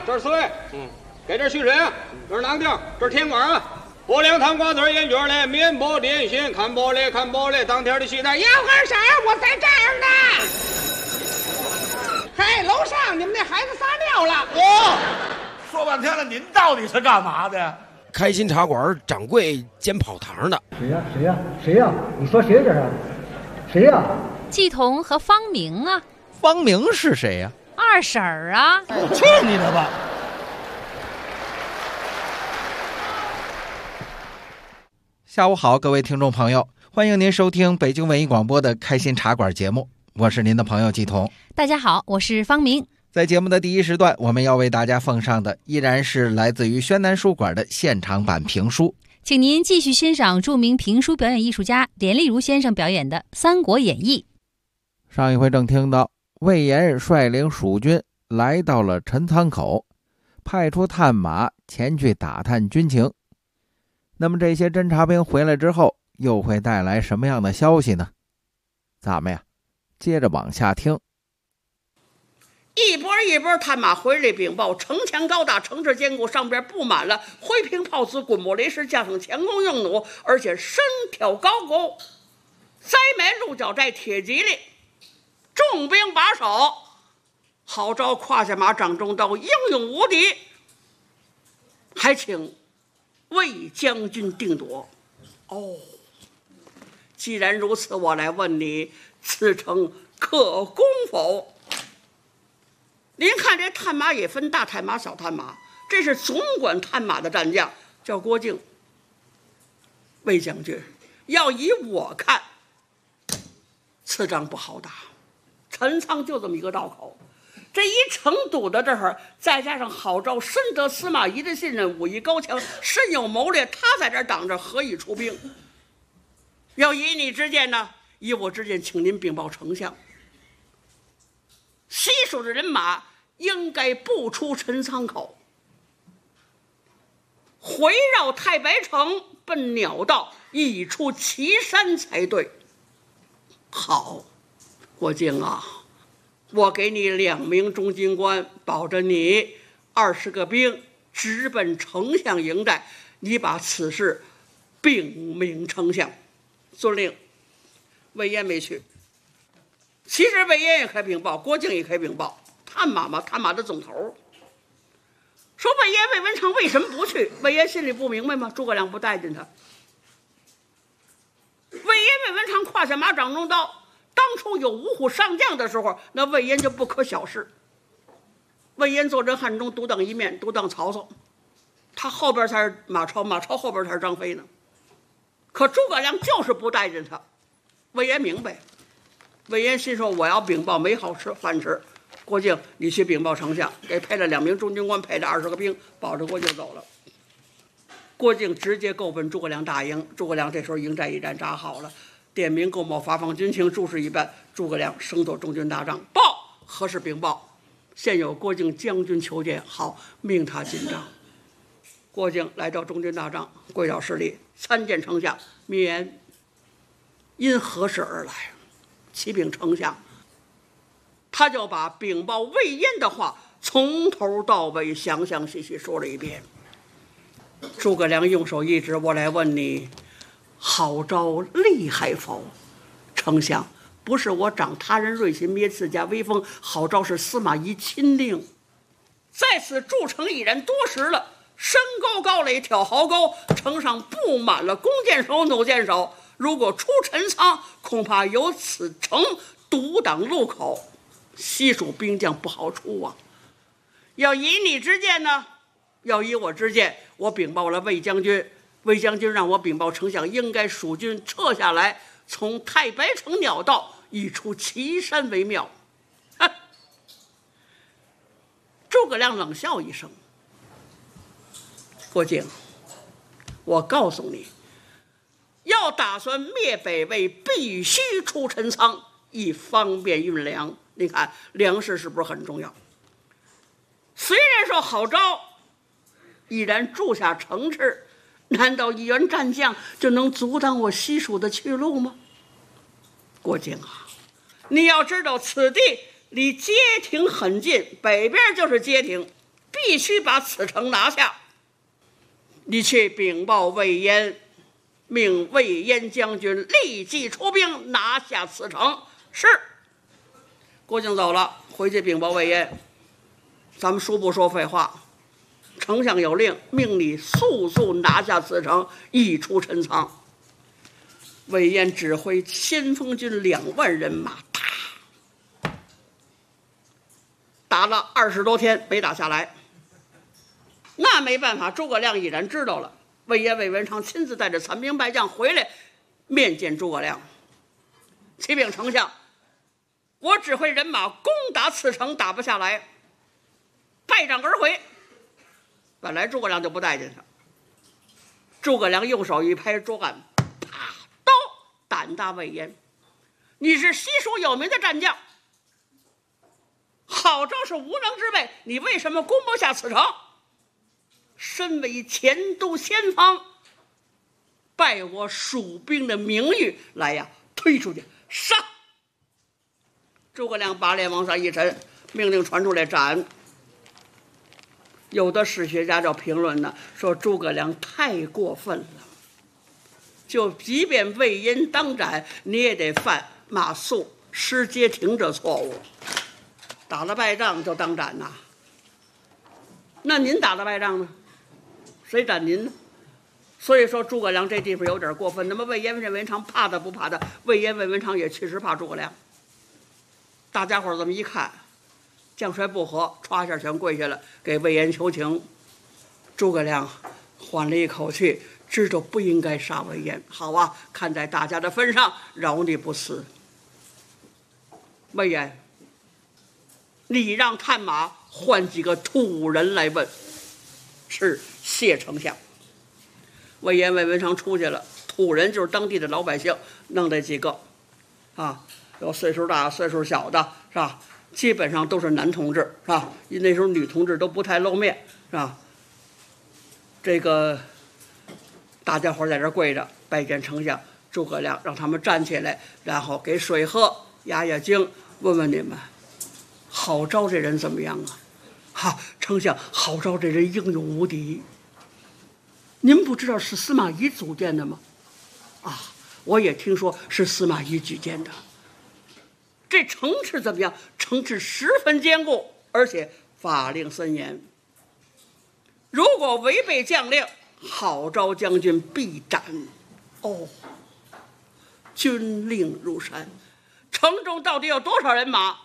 这是水，给这蓄水啊，这是囊丁，这是甜瓜啊。薄凉糖瓜子烟卷嘞，面包点心，看玻璃，当天的西餐， 要根绳，我在这儿呢。嘿，楼上你们那孩子撒尿了。 说半天了，您到底是干嘛的呀？ 开心茶馆掌柜煎泡糖的。 谁呀？你说谁这是？谁呀？ 季彤和方明啊。 方明是谁呀？ 二婶儿啊。 去你的吧！ 下午好，各位听众朋友，欢迎您收听北京文艺广播的开心茶馆节目，我是您的朋友季彤。 大家好，我是方明。 在节目的第一时段，我们要为大家奉上的依然是来自于宣南书馆的现场版评书， 请您继续欣赏著名评书表演艺术家连丽如先生表演的《三国演义》。 上一回正听到魏延率领蜀军来到了陈仓口，派出探马前去打探军情。那么这些侦察兵回来之后，又会带来什么样的消息呢？咱们呀，接着往下听。 一波一波探马回来禀报，城墙高大，城市坚固，上边布满了灰瓶炮子、滚木雷石，加上强弓硬弩，而且身挑高沟，栽埋鹿角寨铁骑里，重兵把守。郝昭胯下马，掌中刀，英勇无敌，还请魏将军定夺。既然如此，我来问你，此城可攻否？您看这探马也分大探马、小探马，这是总管探马的战将，叫郭靖。魏将军，要以我看，此仗不好打。陈仓就这么一个道口，这一城堵到这儿，再加上郝昭深得司马懿的信任，武艺高强，深有谋略，他在这儿挡着，何以出兵？要以你之见呢？以我之见，请您禀报丞相，西蜀的人马应该不出陈仓口，回绕太白城，奔鸟道，一出岐山才对。好，郭靖啊，我给你2名中军官，保着你20个兵，直奔丞相营寨，你把此事禀明丞相。遵令。魏延没去，其实魏延也可以禀报，郭靖也可以禀报，探马嘛，探马的总头。说魏延、魏文长为什么不去？魏延心里不明白吗？诸葛亮不待见他。魏延、魏文长胯下马，掌中刀，当初有五虎上将的时候，那魏延就不可小视。魏延坐镇汉中，独当一面，独当曹操，他后边才是马超，马超后边才是张飞呢。可诸葛亮就是不待见他。魏延明白，魏延心说我要禀报没好饭吃。郭靖，你去禀报丞相，给配了2名中军官，配了20个兵，保着郭靖走了。郭靖直接够奔诸葛亮大营，诸葛亮这时候营寨一战扎好了，点名购某，发放军情，诸事一办。诸葛亮升做中军大帐，报何事禀报？现有郭靖将军求见。好，命他进帐。郭靖来到中军大帐，跪倒施礼，参见丞相。免。因何事而来？启禀丞相。他就把禀报魏延的话从头到尾详详细细说了一遍。诸葛亮用手一指，我来问你，郝昭厉害否？丞相，不是我长他人锐心，灭自家威风，郝昭是司马懿亲令，在此筑城已然多时了，深沟高垒，挑壕沟，城上布满了弓箭手、弩箭手，如果出陈仓，恐怕由此城堵挡路口，西蜀兵将不好出啊。要以你之见呢？要以我之见，我禀报了魏将军，魏将军让我禀报丞相，应该蜀军撤下来，从太白城鸟道一出岐山为妙。诸葛亮冷笑一声，郭靖，我告诉你，要打算灭北魏，必须出陈仓，以方便运粮。你看粮食是不是很重要？虽然说郝昭已然筑下城池，难道一员战将就能阻挡我西蜀的去路吗？郭靖啊，你要知道此地离街亭很近，北边就是街亭， 必须把此城拿下。你去禀报魏延，命魏延将军立即出兵拿下此城。是。郭靖走了，回去禀报魏延。咱们说不说废话？丞相有令，命你速速拿下此城，一出陈仓。魏延指挥先锋军2万人马，打了20多天没打下来。那没办法，诸葛亮已然知道了。魏延、魏文昌亲自带着残兵败将回来面见诸葛亮，启禀丞相，我指挥人马攻打此城，打不下来，败仗而回。本来诸葛亮就不待见他，诸葛亮用手一拍桌案，啪，刀胆大魏延，你是西蜀有名的战将，郝昭是无能之辈，你为什么攻不下此城？身为前都先锋，拜我蜀兵的名誉来呀，推出去杀！诸葛亮把脸往上一沉，命令传出来斩。有的史学家就评论呢，说诸葛亮太过分了，就即便魏延当斩，你也得犯马谡、失街亭这错误。打了败仗就当斩呐？那您打了败仗呢？谁斩您呢？所以说诸葛亮这地方有点过分。那么魏延、魏文昌怕他不怕他？魏延、魏文昌也确实怕诸葛亮。大家伙这么一看，将帅不和，歘一下全跪下了，给魏延求情。诸葛亮缓了一口气，知道不应该杀魏延。好啊，看在大家的份上，饶你不死。魏延，你让探马换几个土人来问。是，谢丞相。魏延、魏文昌出去了，土人就是当地的老百姓，弄这几个，有岁数大、岁数小的，是吧？基本上都是男同志，是吧？那时候女同志都不太露面，是吧？这个大家伙在这跪着拜见丞相。诸葛亮让他们站起来，然后给水喝，压压惊，问问你们，郝昭这人怎么样啊？丞相，郝昭这人英勇无敌。您不知道是司马懿组建的吗？我也听说是司马懿举荐的。这城池怎么样？城池十分坚固，而且法令森严。如果违背将令，郝昭将军必斩。军令如山。城中到底有多少人马？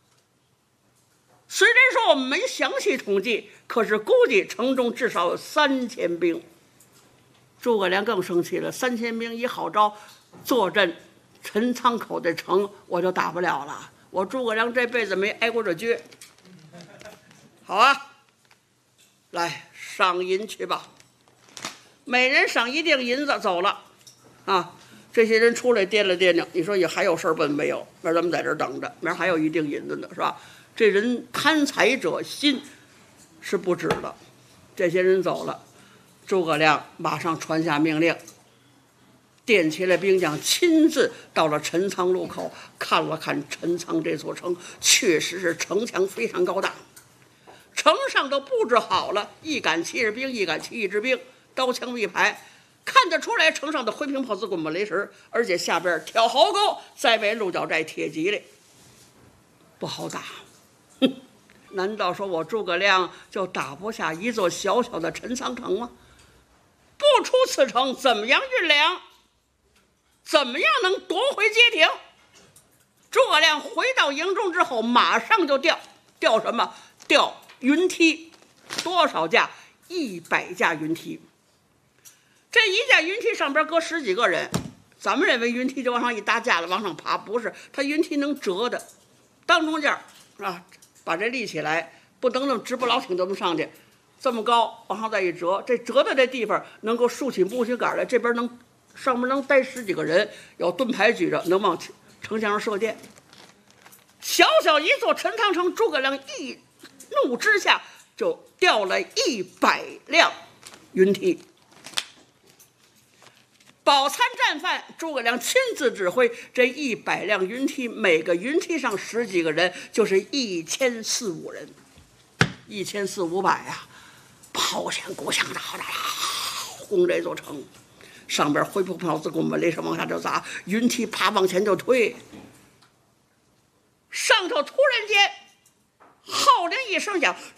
虽然说我们没详细统计，可是估计城中至少有3000兵。诸葛亮更生气了，3000兵以郝昭坐镇陈仓口的城，我就打不了了。我诸葛亮这辈子没挨过这撅。好啊，来赏银去吧，每人赏1锭银子，走了。这些人出来掂了掂量，你说也还有事儿办没有？明儿咱们在这儿等着，明儿还有1锭银子呢，是吧？这人贪财者心是不止的。这些人走了，诸葛亮马上传下命令，点起了兵将，亲自到了陈仓路口，看了看陈仓这座城，确实是城墙非常高大，城上都布置好了，一杆旗士兵，一杆旗一支兵，刀枪一排，看得出来城上的灰瓶炮子滚木雷石，而且下边挑壕沟，再为鹿角寨铁骑嘞，不好打。难道说我诸葛亮就打不下一座小小的陈仓城吗？不出此城，怎么样运粮？怎么样能夺回街亭？诸葛亮回到营中之后，马上就调什么？调云梯，多少架？100架云梯。这一架云梯上边搁10几个人，咱们认为云梯就往上一搭架子往上爬，不是，它云梯能折的，当中间把这立起来，不能那么直不老挺这么上去，这么高往上再一折，这折的这地方能够竖起木须杆来，这边上面能待10几个人，有盾牌举着，能往城墙上射箭。小小一座陈仓城，诸葛亮一怒之下就调了100辆云梯。饱餐战饭，诸葛亮亲自指挥这100辆云梯，每个云梯上10几个人，就是1400-15人。 1400-500呀，炮响鼓响的，轰这座城。上边灰扑炮子跟我们雷声往下就砸，云梯啪往前就推。上头突然间号铃一声响，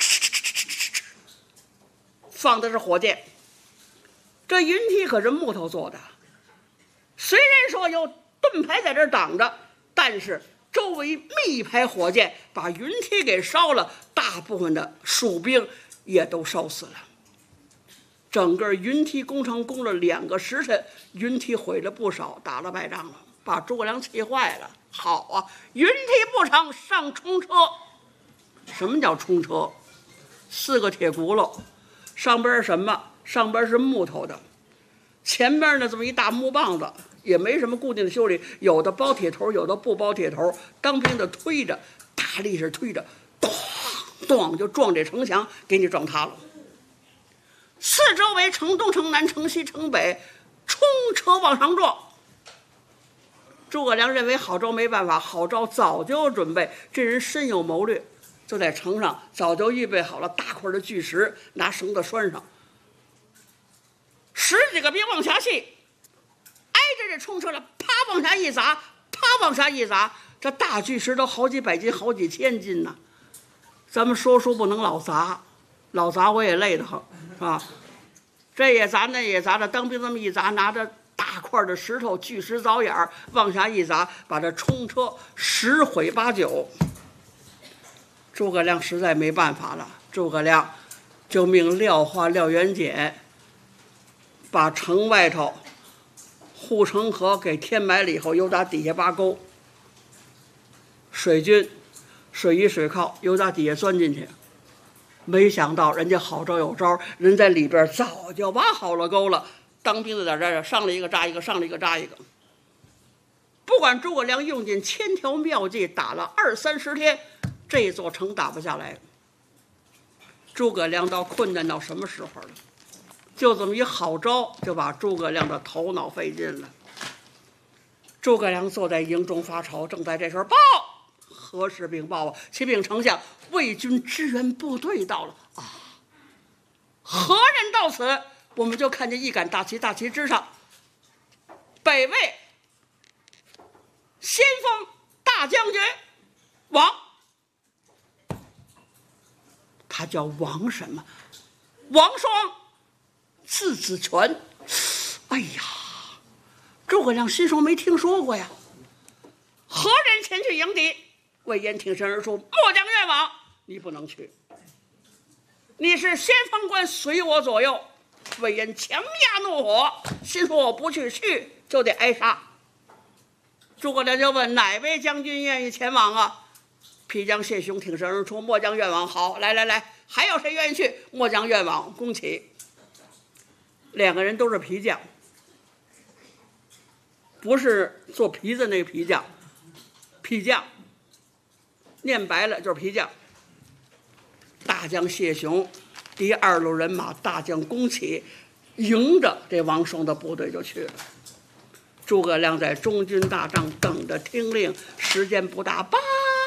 放的是火箭。这云梯可是木头做的，虽然说有盾牌在这挡着，但是周围密排火箭把云梯给烧了，大部分的蜀兵也都烧死了。整个云梯工程攻了2个时辰，云梯毁了不少，打了败仗了，把诸葛亮气坏了。好啊，云梯不成，上冲车。什么叫冲车？4个铁轱辘，上边是什么？上边是木头的，前边呢这么一大木棒子，也没什么固定的修理，有的包铁头，有的不包铁头，当兵的推着，大力士推着，咚咚就撞这城墙，给你撞塌了。四周围城东城南城西城北，冲车往上撞。诸葛亮认为郝昭没办法，郝昭早就有准备，这人深有谋略，就在城上早就预备好了大块的巨石，拿绳子拴上，10几个兵往下系，挨着这冲车了，啪往下一砸，啪往下一砸，这大巨石都好几百斤好几千斤呢。咱们说书不能老砸，老砸我也累得很，是吧？这也砸那也砸的，当兵这么一砸，拿着大块的石头巨石凿眼儿往下一砸，把这冲车10毁8九。诸葛亮实在没办法了，诸葛亮就命廖化、廖元简把城外头护城河给填埋了以后，又打底下挖沟，水军水依水靠，又打底下钻进去。没想到人家郝昭有招，人在里边早就挖好了沟了，当兵的在这儿上了一个扎一个，上了一个扎一个。不管诸葛亮用尽千条妙计，打了20-30天，这座城打不下来。诸葛亮到困难到什么时候了？就这么一郝昭，就把诸葛亮的头脑费尽了。诸葛亮坐在营中发愁，正在这时候报何时禀报啊？启禀丞相，魏军支援部队到了啊！何人到此？我们就看见一杆大旗，大旗之上，北魏先锋大将军王，他叫王什么？王双，字子权。哎呀，诸葛亮心说没听说过呀。何人前去迎敌？魏延挺身而出，末将愿往。你不能去，你是先锋官，随我左右。魏延强压怒火，心说我不去，去就得挨杀。诸葛亮就问哪位将军愿意前往啊？皮将谢雄挺身而出，末将愿往。好，来来来，还有谁愿意去？末将愿往。宫起2个人都是皮匠，不是做皮子那个皮匠，皮匠念白了就是皮匠。大将谢雄第2路人马，大将宫起迎着这王双的部队就去了。诸葛亮在中军大帐等着听令，时间不大，报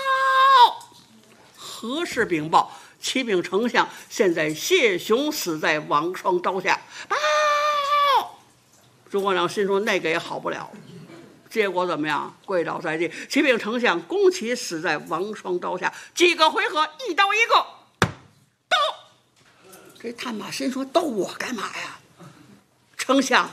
何事禀报？启禀丞相，现在谢雄死在王双刀下。报！诸葛亮心说那个也好不了，结果怎么样？跪倒在地，启禀丞相，宫起死在王双刀下，几个回合一刀一个，斗。这探马心说斗我干嘛呀？丞相，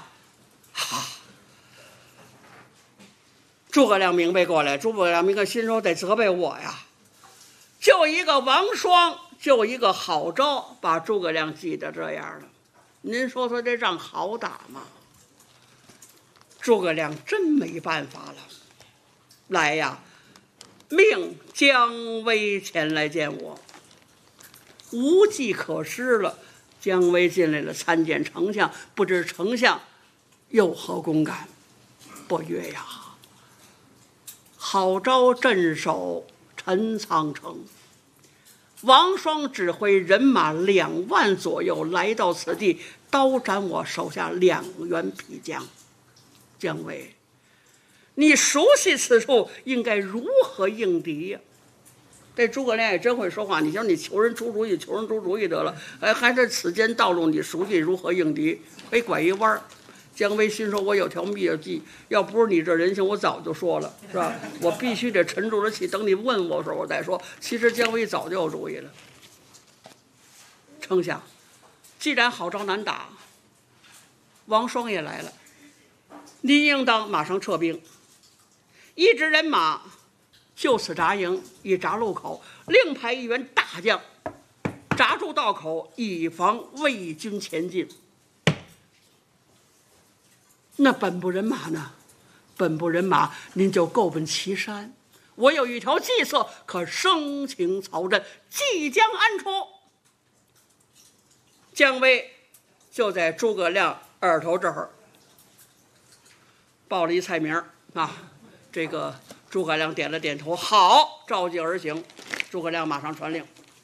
诸葛亮明白过来，诸葛亮明白心说得责备我呀，就一个王双，就一个郝昭，把诸葛亮记得这样了。您说说这仗好打吗？诸葛亮真没办法了，来呀，命姜维前来见我。无计可施了，姜维进来了，参见丞相，不知丞相有何公感？不曰呀，郝昭镇守陈仓城，王双指挥人马2万左右来到此地，刀斩我手下2员皮将。姜维，你熟悉此处，应该如何应敌呀？ 这诸葛亮也真会说话，你说你求人出主意，求人出主意得了，还是此间道路你熟悉如何应敌，可以拐一弯儿。姜维心说：“我有条秘计，要不是你这人性，我早就说了，是吧？我必须得沉住了气，等你问我的时候我再说。”其实姜维早就有主意了。丞相，既然好招难打，王双也来了，您应当马上撤兵，一支人马就此扎营，以闸路口，另派一员大将闸住道口，以防魏军前进。那本部人马呢？本部人马您就够奔岐山，我有一条计策，可生擒曹真，即将安出。姜维就在诸葛亮耳头这儿报了一菜名啊，这个诸葛亮点了点头，好，召集而行。诸葛亮马上传令，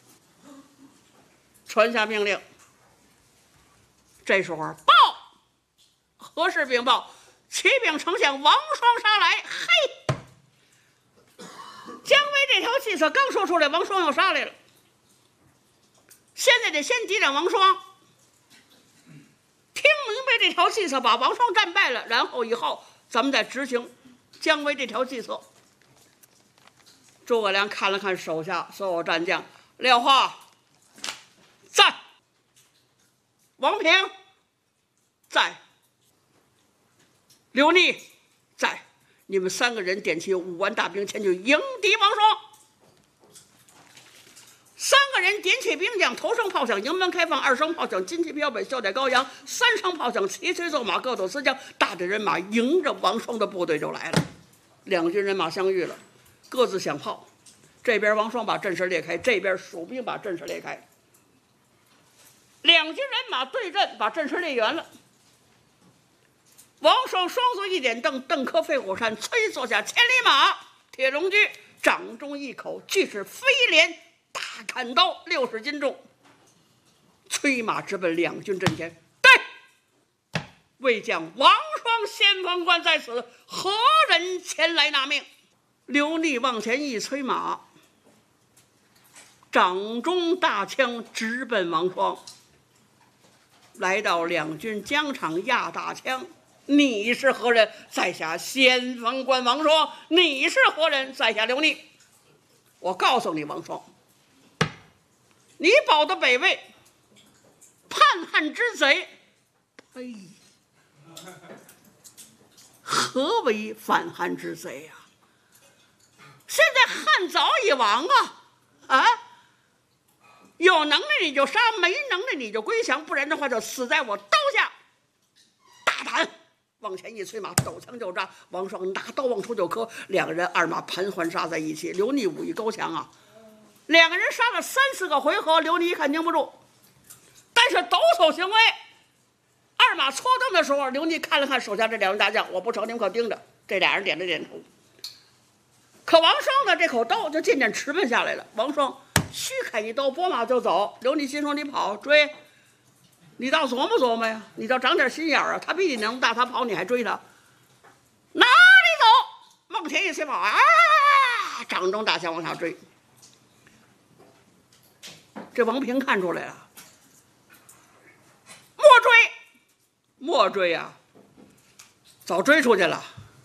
传下命令。这时候报，何事禀报？启禀丞相，王双杀来。嘿，姜维这条计策刚说出来，王双又杀来了。现在得先击掌王双，听明白这条计策，把王双战败了，然后以后咱们再执行姜维这条计策。诸葛亮看了看手下所有战将，廖化在，王平在，刘逆在，你们3个人点起5万大兵前去迎敌王双。3个人点起兵将，头声炮响，营门开放；二声炮响，旌旗飘北，笑带高扬；三声炮响，骑锤奏马，各斗四将。大队人马迎着王双的部队就来了。两军人马相遇了，各自响炮。这边王双把阵势裂开，这边蜀兵把阵势裂开。两军人马对阵，把阵势裂圆了。王双双足一点蹬，蹬磕飞虎山，催坐下千里马。铁龙驹掌中一口巨齿飞镰大砍刀，60斤重，催马直奔两军阵前。对，魏将王双先锋官在此，何人前来纳命？刘逆往前一催马，掌中大枪直奔王双。来到两军疆场压大枪，你是何人？在下先锋官王双。你是何人？在下刘逆。我告诉你，王双，你保的北魏叛汉之贼，呸！何为反汉之贼呀？现在汉早已亡啊！有能耐你就杀，没能耐你就归降，不然的话就死在我刀下。大胆！往前一催马，抖枪就扎。王双拿刀往出就磕，两个人二马盘桓杀在一起。刘逆武艺高强啊，两个人杀了3、4个回合，刘逆一看盯不住，但是抖擞行威。二马搓蹬的时候，刘逆看了看手下这两员大将，我不成，你们可盯着。这俩人点了点头。可王双的这口刀就渐渐迟钝下来了。王双虚砍一刀，拨马就走。刘逆心说：“你跑追，你倒琢磨琢磨呀，你倒长点心眼啊！他比你能大，他跑你还追他，哪里走？往前一催跑啊！掌中大枪往下追。这王平看出来了，莫追呀，早追出去了。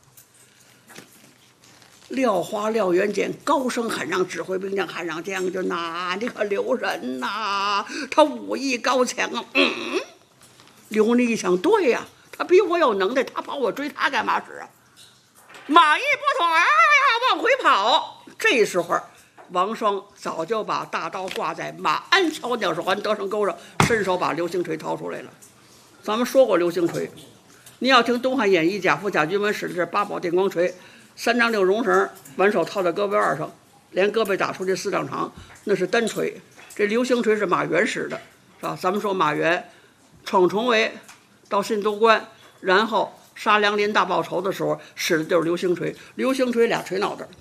廖化、廖元简高声喊让指挥兵将，喊让将军呐，你可留人呐，他武艺高强啊。刘逆一想，对呀，他比我有能耐，他跑我追他干嘛使啊？马一拨头，往回跑。这时候王双早就把大刀挂在马鞍桥鸟手环得胜钩上，伸手把流星锤掏出来了。咱们说过流星锤，你要听《东汉演义》贾父贾君文使的是八宝电光锤，3丈6绒绳，挽手套在胳膊腕上，连胳膊打出去4丈长，那是单锤。这流星锤是马援使的，是吧？咱们说马援闯重围到信都关，然后杀梁林大报仇的时候使的就是流星锤。流星锤俩锤脑袋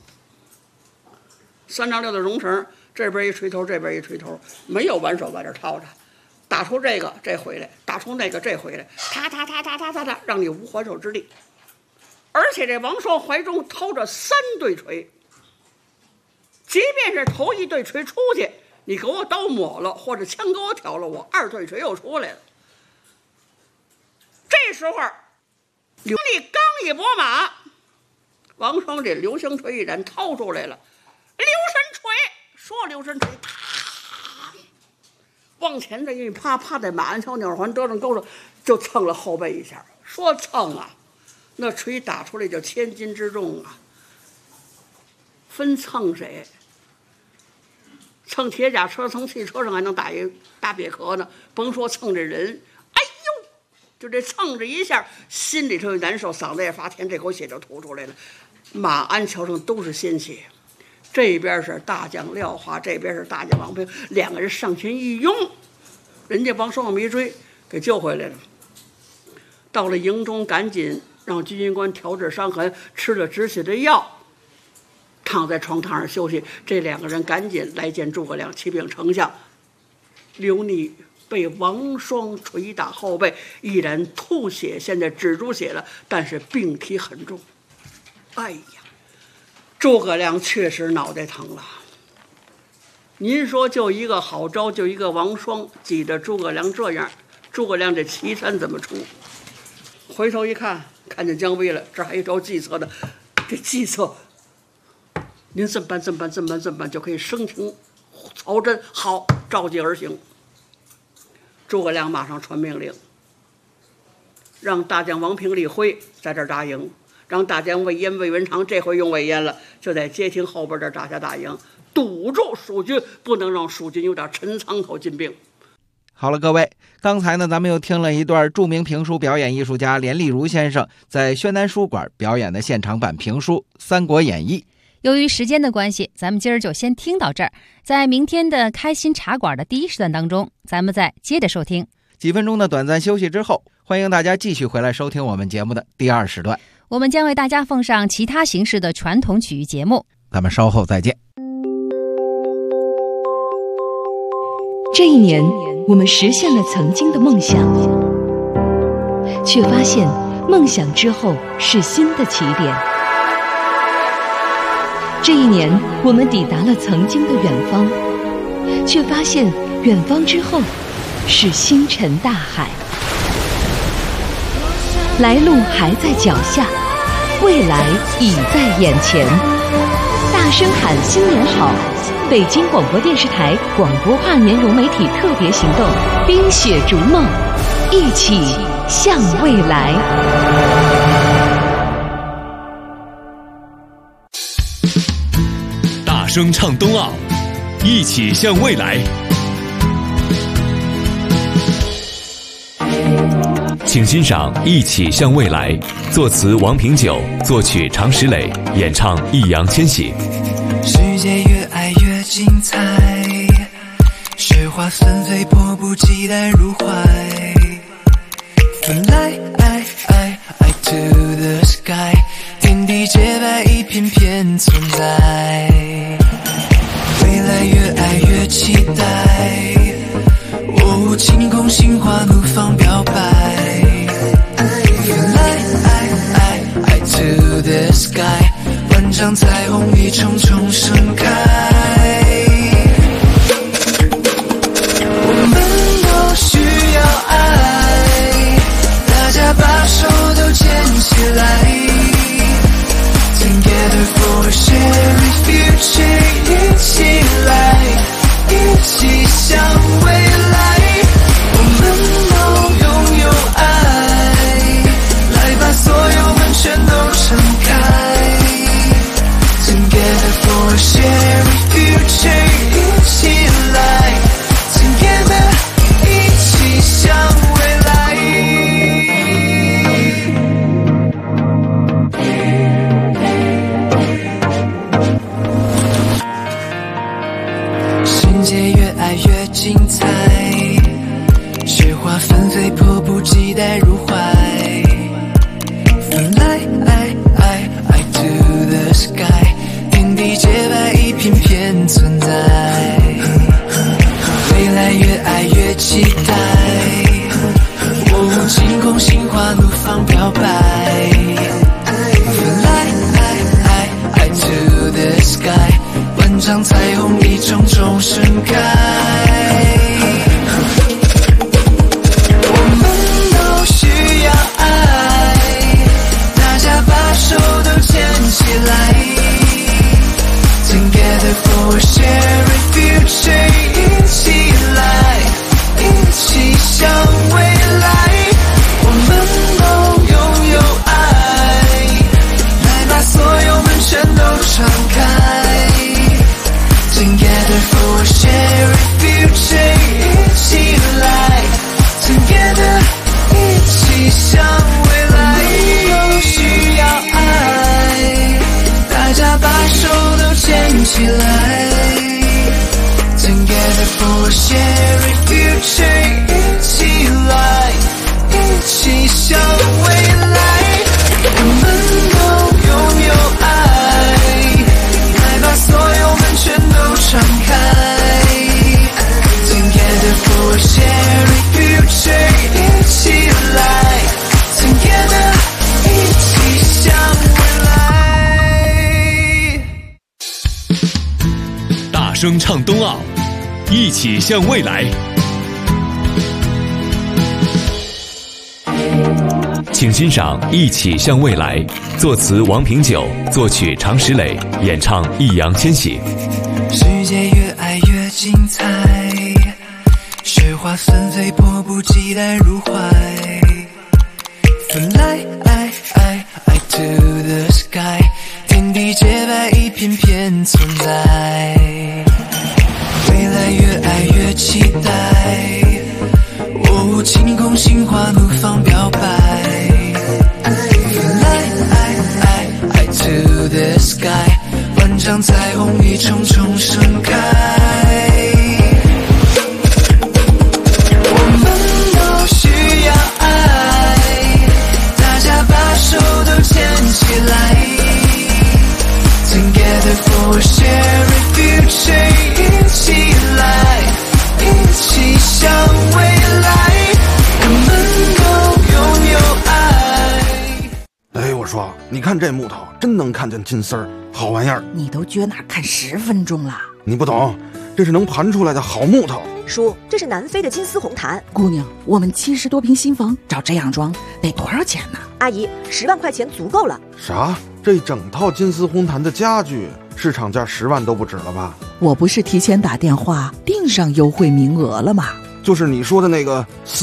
，3丈6的绒绳，这边一锤头，这边一锤头，没有挽手在这套着。打出这个这回来，打出那个这回来，他，让你无还手之力。而且这王双怀中掏着3对锤， 即便是头一对锤出去，你给我刀抹了，或者枪给我挑了，我二对锤又出来了。这时候，刘立刚一拨马，王双这流星锤一展掏出来了，留神锤，说留神锤，往前这一啪啪在马鞍桥鸟环折上钩上，就蹭了后背一下。说蹭啊，那锤打出来就千斤之重啊。分蹭谁？蹭铁甲车、蹭汽车上还能打一大瘪壳呢，甭说蹭这人。哎呦，就这蹭这一下，心里头难受，嗓子也发甜，这口血就吐出来了。马鞍桥上都是鲜血，这边是大将廖华，这边是大将王平，两个人上前一拥，人家王双往一追，给救回来了。到了营中，赶紧让军医官调治伤痕，吃了止血的药，躺在床榻上休息。这两个人赶紧来见诸葛亮，启禀丞相，刘逆被王双捶打后背，依然吐血，现在止住血了，但是病体很重。哎呀，诸葛亮确实脑袋疼了。您说就一个郝昭，就一个王双，挤得诸葛亮这样，诸葛亮这棋参怎么出？回头一看，看见姜维了，这还有一招计策的，这计策您这么办就可以生擒曹真。好，照计而行。诸葛亮马上传命令，让大将王平、李辉在这儿扎营，让大将魏延、魏文长，这回用魏延了，就在街亭后边这儿扎下大营，堵住蜀军，不能让蜀军有点陈仓口进兵。 好了，各位，刚才呢，咱们又听了一段著名评书表演艺术家连丽如先生在宣南书馆表演的现场版评书《三国演义》。 由于时间的关系，咱们今儿就先听到这儿。在明天的开心茶馆的第一时段当中，咱们再接着收听。 几分钟的短暂休息之后，欢迎大家继续回来收听我们节目的第二时段。 我们将为大家奉上其他形式的传统曲艺节目。 咱们稍后再见。 这一年，我们实现了曾经的梦想，却发现梦想之后是新的起点。这一年，我们抵达了曾经的远方，却发现远方之后是星辰大海。来路还在脚下，未来已在眼前。大声喊新年好！北京广播电视台广播跨年融媒体特别行动，冰雪逐梦，一起向未来。 大声唱冬奥，一起向未来。请欣赏《一起向未来》，作词王平久，作曲常石磊，演唱易烊千玺。 世界越爱越精彩，雪花纷飞，迫不及待入怀。Fly to the sky， 天地洁白，一片片存在。未来越爱越期待，晴空心花怒放表白。Fly to the sky， 万丈彩虹一重重盛开。我们都需要爱，大家把手都牵起来。Together for a shared future， 一起来，一起向未来。我们都拥有爱，来把所有门全都敞开。Together for a shared future， 一起来 Together， 一起向未来。世界越爱越精彩， 声唱冬奥，一起向未来。请欣赏《一起向未来》，作词王平久，作曲常石磊，演唱易烊千玺。 世界越爱越精彩，雪花纷飞，迫不及待入怀。Fly to the sky， 天地洁白，一片片存在。未来越爱越期待，哦，晴空心花怒放表白。Fly to the sky， 万丈彩虹一重重盛开。我们都需要爱，大家把手都牵起来。Together for a shared future， 一起来，一起向未来，我们都拥有爱。 哎，我说，你看这木头真能看见金丝儿，好玩意儿。 你都撅那看10分钟了， 你不懂，这是能盘出来的好木头。 叔，这是南非的金丝红檀。 姑娘，我们70多平新房照这样装得多少钱呢？ 阿姨，10万块钱足够了。 啥？这整套金丝红檀的家具市场价10万都不止了吧？ 我不是提前打电话订上优惠名额了吗？ 就是你说的那个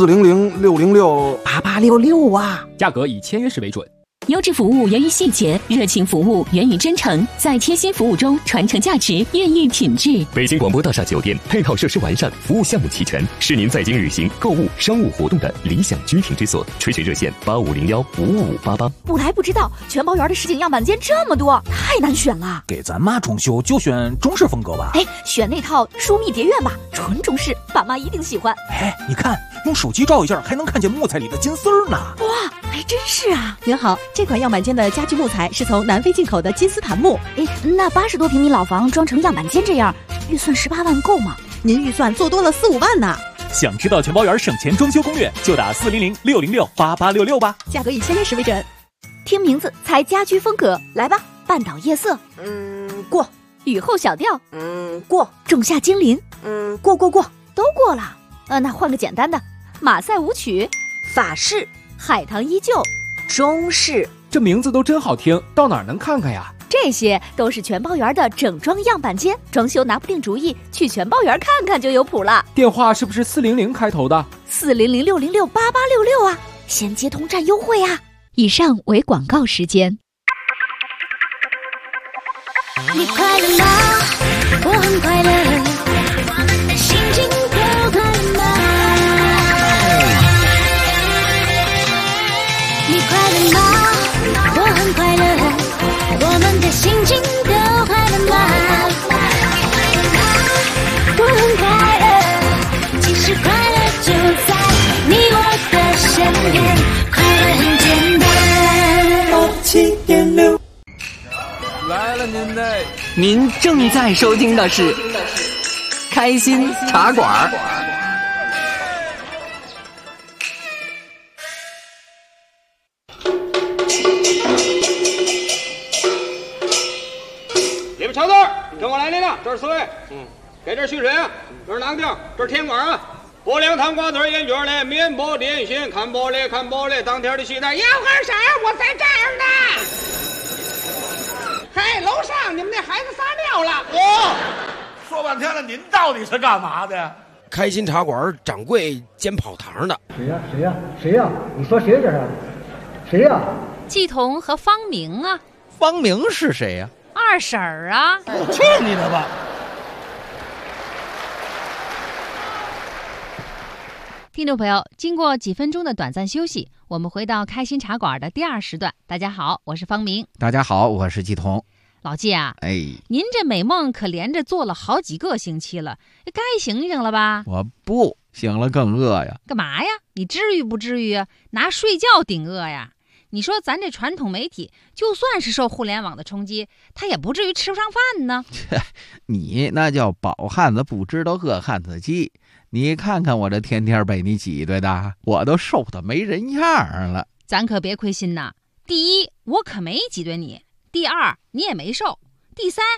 400-606-8866 啊， 价格以签约时为准。 优质服务源于细节，热情服务源于真诚，在贴心服务中传承价值，孕育品质。 北京广播大厦酒店配套设施完善，服务项目齐全，是您在京旅行、购物、商务活动的理想居停之所。垂询热线8501-55588。 不来不知道，全包园的实景样板间这么多，太难选了。 给咱妈装修就选中式风格吧。 哎，选那套疏密蝶院吧，纯中式，爸妈一定喜欢。 哎，你看，用手机照一下，还能看见木材里的金丝儿呢。 哇，还真是啊！ 您好，这款样板间的家具木材是从南非进口的金丝檀木。 哎，那80多平米老房装成样板间这样，预算18万够吗？ 您预算做多了4-5万呢。 想知道全包园省钱装修攻略，就打400-606-8866吧。 价格以签约时为准。 听名字猜家居风格，来吧。半岛夜色，过。雨后小调，过。仲夏精灵，过，都过了。那换个简单的，马赛舞曲，法式，海棠依旧，中式。 这名字都真好听，到哪儿能看看呀？ 这些都是全包园的整装样板间，装修拿不定主意，去全包园看看就有谱了。 电话是不是400开头的 ？400-606-8866啊，先接通占优惠啊。 以上为广告时间。 你快乐吗？我很快乐，我们的心情都快乐吗？你快乐吗？我很快乐，我们的心情都快乐吗？我很快乐，其实快乐就在你我的身边，快乐很简单。87.6 来了您嘞！ 您正在收听的是开心茶馆。 你们瞧这儿，跟我来领了，这是4位。给这续水啊，这是囊丁，这是甜瓜啊。薄凉汤瓜子烟卷嘞，面包点心，看玻璃，当天的西单。 要喝啥？我在这儿呢。嘿，楼上你们那孩子撒尿了。 说半天了，您到底是干嘛的？ 开心茶馆掌柜兼跑堂的。 谁呀？你说谁这是？谁呀？ 季彤和方明啊。 方明是谁呀？ 二婶儿啊。 去你的吧！ 听众朋友，经过几分钟的短暂休息，我们回到开心茶馆的第2时段。大家好，我是方明。 大家好，我是季彤。 老季啊，您这美梦可连着做了好几个星期了，该醒醒了吧？ 我不醒了更饿呀。 干嘛呀？你至于不至于啊？拿睡觉顶饿呀？你说咱这传统媒体，就算是受互联网的冲击，他也不至于吃不上饭呢。 你那叫饱汉子不知道饿汉子饥。你看看我这天天被你挤兑的，我都瘦得没人样了。 咱可别亏心呐！第一，我可没挤兑你；第二，你也没瘦；第三，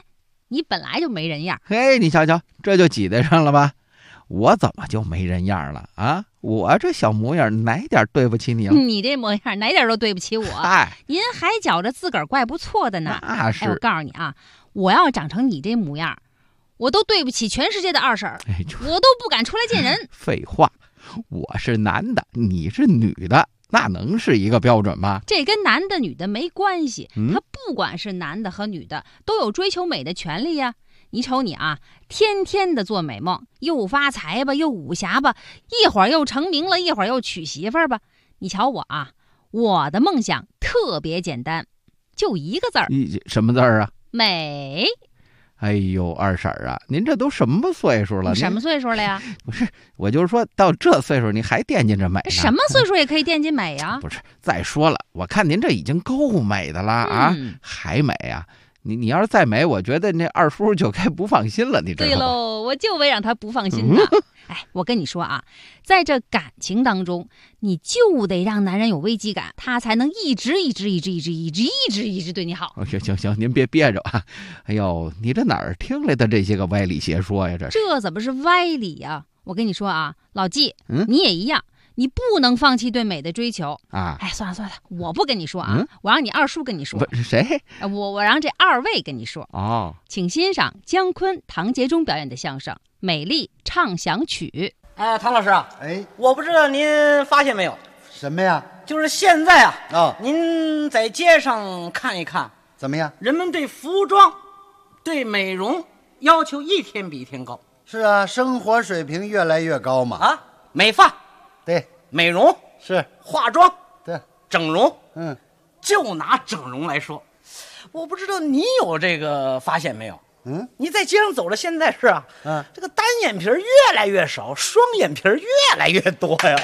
你本来就没人样。 嘿，你瞧瞧，这就挤兑上了吧？我怎么就没人样了啊？我这小模样哪点对不起你了？ 你这模样哪点都对不起我。您还觉着自个儿怪不错的呢。 那是。 我告诉你啊，我要长成你这模样，我都对不起全世界的二婶儿，我都不敢出来见人。 废话，我是男的，你是女的，那能是一个标准吗？ 这跟男的女的没关系，他不管是男的和女的，都有追求美的权利呀。你瞅你啊，天天的做美梦，又发财吧，又武侠吧，一会儿又成名了，一会儿又娶媳妇儿吧。你瞧我啊，我的梦想特别简单，就一个字儿。 什么字儿啊？ 美。 哎呦，二婶儿啊，您这都什么岁数了？ 什么岁数了呀？ 不是，我就是说到这岁数，你还惦记着美呢？ 什么岁数也可以惦记美啊？ 不是，再说了，我看您这已经够美的了啊，还美啊？你要是再美，我觉得那二叔就该不放心了，你知道吗？ 对喽，我就为让他不放心呢。哎，我跟你说啊，在这感情当中，你就得让男人有危机感，他才能一直对你好。 行，您别憋着啊！哎呦，你这哪儿听来的这些个歪理邪说呀？ 这怎么是歪理呀？我跟你说啊，老纪，你也一样。你不能放弃对美的追求啊！哎，算了，我不跟你说啊，我让你二叔跟你说。 谁？ 我让这二位跟你说哦。 请欣赏姜昆、唐杰忠表演的相声《美丽畅想曲》。 哎，唐老师啊，我不知道您发现没有？ 什么呀？ 就是现在啊，您在街上看一看， 怎么样？ 人们对服装、对美容要求一天比一天高。 是啊，生活水平越来越高嘛。 啊，美发。 对， 美容是化妆， 对， 整容，就拿整容来说，我不知道你有这个发现没有？你在街上走着，现在是这个单眼皮越来越少，双眼皮越来越多呀。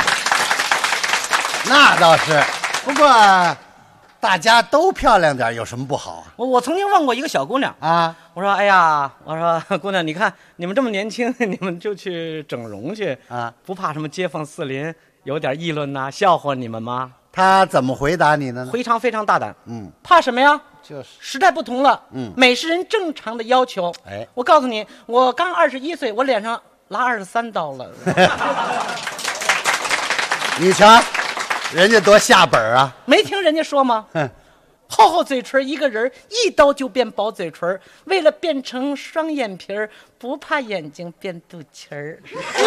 那倒是，不过大家都漂亮点有什么不好啊？ 我曾经问过一个小姑娘啊， 我说哎呀，我说姑娘，你看你们这么年轻，你们就去整容去啊？不怕什么街坊四邻有点议论呐，笑话你们吗？ 她怎么回答你呢？ 非常大胆。怕什么呀？ 就是时代不同了。美是人正常的要求。哎，我告诉你，我刚21岁，我脸上拉23刀了。 你瞧。人家多下本啊！ 没听人家说吗？厚嘴唇一个人，一刀就变薄嘴唇，为了变成双眼皮儿，不怕眼睛变肚脐儿。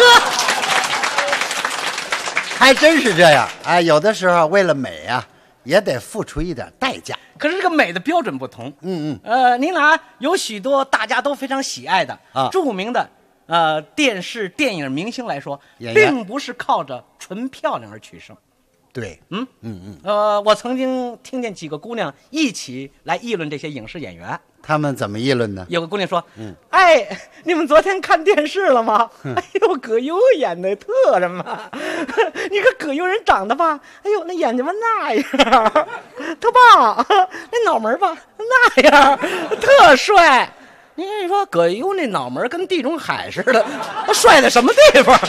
还真是这样。哎，有的时候为了美啊，也得付出一点代价。 可是这个美的标准不同。您俩有许多大家都非常喜爱的著名的电视电影明星来说，并不是靠着纯漂亮而取胜。 对， 我曾经听见几个姑娘一起来议论这些影视演员。 他们怎么议论呢？ 有个姑娘说：“哎，你们昨天看电视了吗？哎呦，葛优演的特什么？你看葛优人长得吧，哎呦，那眼睛吧那样，特棒；那脑门吧那样，特帅。你说葛优那脑门跟地中海似的，他帅在什么地方？”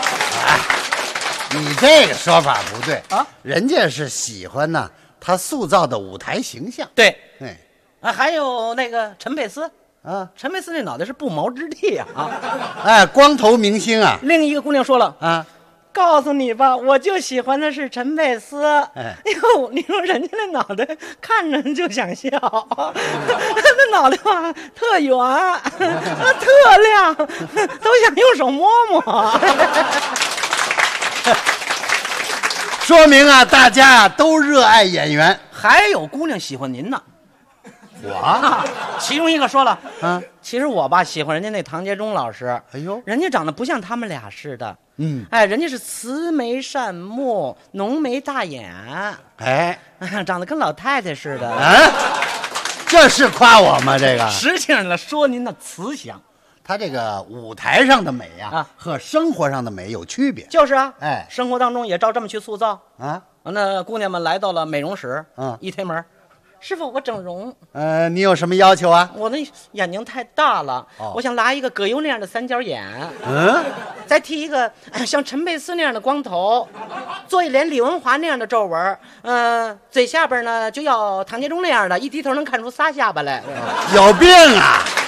你这个说法不对啊！人家是喜欢呢，他塑造的舞台形象。 对，还有那个陈佩斯啊，陈佩斯那脑袋是不毛之地啊！ 哎，光头明星啊！ 另一个姑娘说了啊，告诉你吧，我就喜欢的是陈佩斯。哟，你说人家那脑袋看着就想笑，那脑袋吧特圆，特亮，都想用手摸摸。 说明啊，大家啊都热爱演员。 还有姑娘喜欢您呢。 我， 其中一个说了其实我吧喜欢人家那唐杰忠老师。哎呦，人家长得不像他们俩似的。人家是慈眉善目，浓眉大眼，长得跟老太太似的。 这是夸我吗？这个实际上呢，说您的慈祥。 他这个舞台上的美和生活上的美有区别。 就是啊，生活当中也照这么去塑造啊。那姑娘们来到了美容室，一推门，师傅，我整容。 你有什么要求啊？ 我的眼睛太大了，我想拉一个葛优那样的三角眼，再剃一个像陈佩斯那样的光头，做一脸李文华那样的皱纹，嘴下边呢就要唐杰忠那样的，一低头能看出仨下巴来。 有病啊！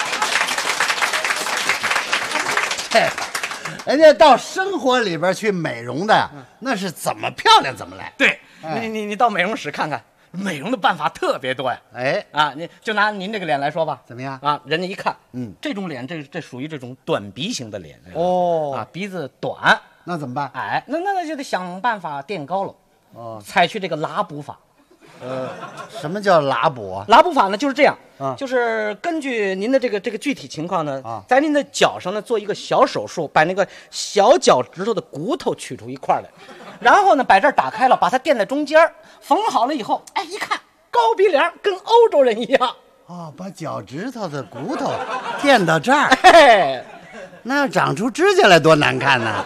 人家到生活里边去美容的，那是怎么漂亮怎么来。 对，你到美容室看看，美容的办法特别多呀。 哎啊，你就拿您这个脸来说吧， 怎么样啊？人家一看，这种脸，这属于这种短鼻型的脸哦，啊，鼻子短， 那怎么办？ 哎，那就得想办法垫高了，哦，采取这个拉补法。 什么叫拉补啊？ 拉补法呢就是这样，就是根据您的这个具体情况呢，在您的脚上呢做一个小手术，把那个小脚趾头的骨头取出一块来，然后呢把这儿打开了，把它垫在中间，缝好了以后，哎，一看高鼻梁，跟欧洲人一样。 哦，把脚趾头的骨头垫到这儿， 哎， 那要长出指甲来多难看呢。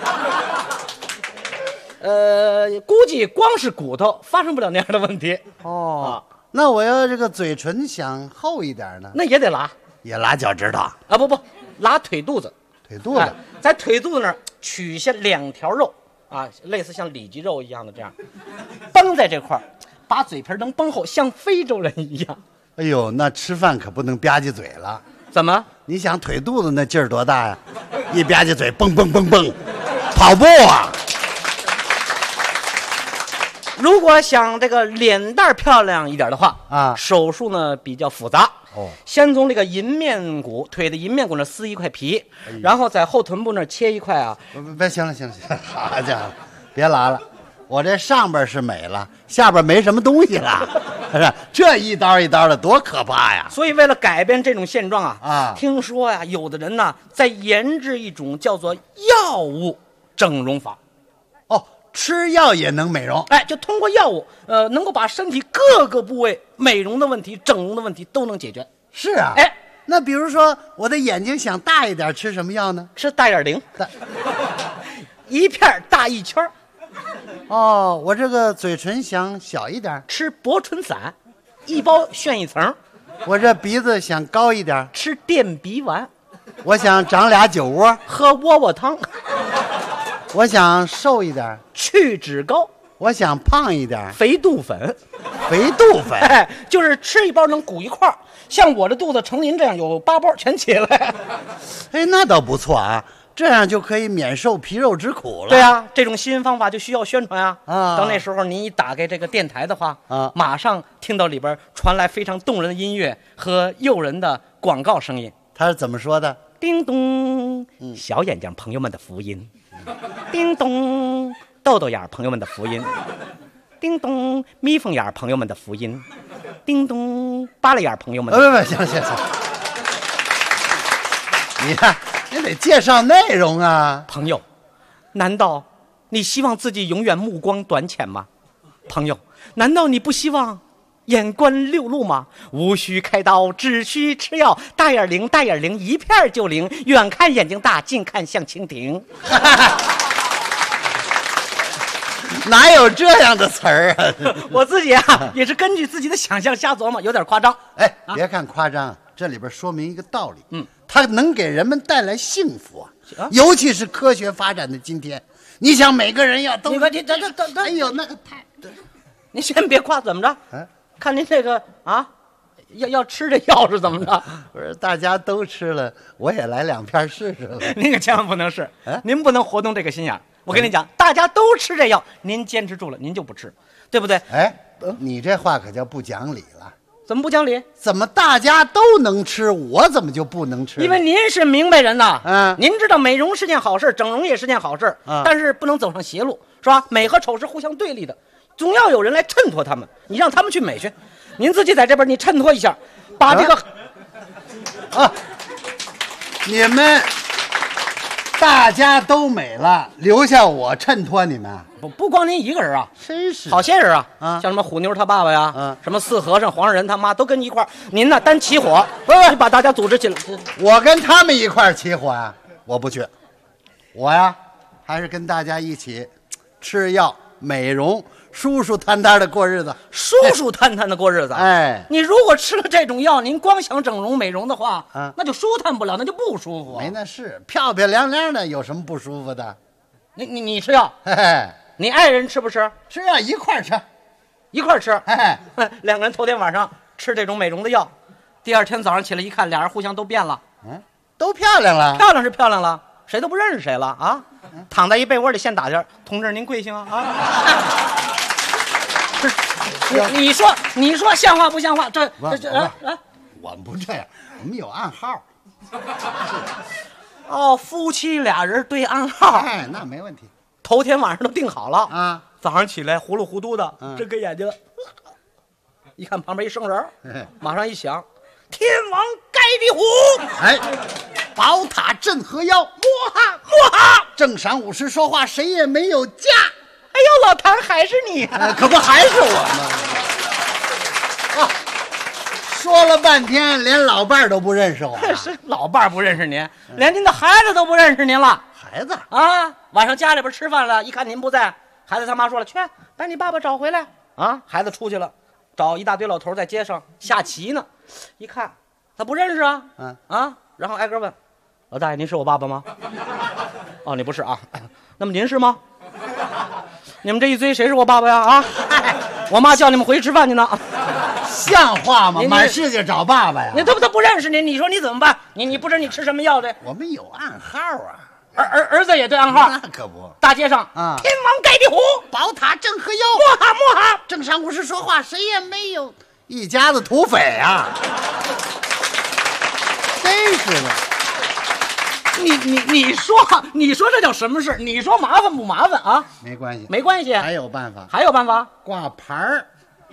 估计光是骨头发生不了那样的问题哦。那我要这个嘴唇想厚一点呢， 那也得拉， 也拉脚趾头啊？ 不，拉腿肚子， 腿肚子， 在腿肚子那儿取下2条肉啊，类似像里脊肉一样的这样，绷在这块儿，把嘴皮能绷厚，像非洲人一样。 哎呦，那吃饭可不能吧唧嘴了。 怎么？ 你想腿肚子那劲儿多大呀？一吧唧嘴，蹦蹦蹦蹦，跑步啊！ 如果想这个脸蛋漂亮一点的话啊， 手术呢比较复杂哦。 先从这个银面骨，腿的银面骨那撕一块皮，然后在后臀部那切一块啊。 别，行了，好家伙，别拉了，我这上边是美了，下边没什么东西了，是这一刀一刀的多可怕呀！ 所以为了改变这种现状啊，听说呀，有的人呢在研制一种叫做药物整容法。 吃药也能美容， 哎，就通过药物，能够把身体各个部位美容的问题、整容的问题都能解决。 是啊， 哎， 那比如说我的眼睛想大一点，吃什么药呢？ 吃大眼灵，一片大1圈。 哦，我这个嘴唇想小一点， 吃薄唇散，1包炫1层。 我这鼻子想高一点， 吃垫鼻丸。 我想长俩酒窝， 喝窝窝汤。 我想瘦一点， 去脂膏； 我想胖一点， 肥肚粉。 肥肚粉， 哎，就是吃1包能鼓1块，像我这肚子成您这样有8包全起来。 哎，那倒不错啊，这样就可以免受皮肉之苦了。 对啊，这种新方法就需要宣传啊。到那时候您一打开这个电台的话，马上听到里边传来非常动人的音乐和诱人的广告声音。 他是怎么说的？ 叮咚，小眼睛朋友们的福音。叮咚，豆豆眼朋友们的福音；叮咚，眯缝眼朋友们的福音；叮咚，扒拉眼朋友们的。 行，你看，你得介绍内容啊， 朋友。难道你希望自己永远目光短浅吗？朋友，难道你不希望眼观六路吗？无需开刀，只需吃药。大眼灵，大眼灵，一片就灵。远看眼睛大，近看像蜻蜓。 哪有这样的词儿啊？ 我自己啊，也是根据自己的想象瞎琢磨，有点夸张。 哎，别看夸张，这里边说明一个道理。它能给人们带来幸福啊，尤其是科学发展的今天。你想每个人要都，哎呦，那个太…… 您先别夸，怎么着？看您这个啊，要吃这药是怎么着？ 不是大家都吃了，我也来2片试试了。 您可千万不能试，您不能活动这个心眼。我跟你讲，大家都吃这药，您坚持住了，您就不吃，对不对？ 哎，你这话可叫不讲理了。 怎么不讲理？ 怎么大家都能吃，我怎么就不能吃？ 因为您是明白人呐，您知道美容是件好事，整容也是件好事，但是不能走上邪路，是吧？美和丑是互相对立的，总要有人来衬托他们，你让他们去美去，您自己在这边你衬托一下，把这个你们大家都美了，留下我衬托你们。 不光您一个人啊， 真是好些人啊，像什么虎妞他爸爸呀，什么四和尚、黄上人他妈都跟你一块儿，您呢单起火，你把大家组织起来。 我跟他们一块儿起火呀，我不去。我呀，还是跟大家一起吃药、美容、舒舒坦坦的过日子。 舒舒坦坦的过日子。 哎， 你如果吃了这种药，您光想整容美容的话，那就舒坦不了，那就不舒服。 没那事，漂漂亮亮的，有什么不舒服的？ 你吃药， 嘿嘿。 你爱人吃不吃？ 吃啊，一块吃， 一块吃。 哎， 两个人头天晚上吃这种美容的药，第2天早上起来一看，俩人互相都变了， 都漂亮了。 漂亮是漂亮了， 谁都不认识谁了啊！躺在一被窝里现打架，同志您贵姓啊？你说像话不像话？这我们不这样，我们有暗号。 哦，夫妻俩人对暗号， 哎，那没问题。 头天晚上都定好了啊， 早上起来糊里糊涂的，睁开眼睛，一看旁边一生人，马上一想，天王盖地虎， 哎，宝塔镇河妖， 摸哈， 正晌午时说话，谁也没有家。 哎呦，老谭还是你啊， 可不还是我吗？说了半天，连老伴儿都不认识我。 是老伴儿不认识您，连您的孩子都不认识您了。 孩子啊，晚上家里边吃饭了，一看您不在，孩子他妈说了，去把你爸爸找回来啊。孩子出去了，找一大堆老头在街上下棋呢，一看他不认识啊，然后挨个问，老大爷您是我爸爸吗？哦，你不是啊，那么您是吗？你们这一堆谁是我爸爸呀？啊，我妈叫你们回去吃饭去呢。 像话吗？满世界找爸爸呀！ 他不认识您，你说你怎么办？你不知道你吃什么药的？ 我们有暗号啊。 儿子也对暗号， 那可不。 大街上啊， 天王盖地虎， 宝塔镇河妖， 摸哈， 正晌午时说话，谁也没有。一家子土匪啊！真是的。 你说这叫什么事？你说麻烦不麻烦啊？ 没关系， 没关系， 还有办法，挂牌儿。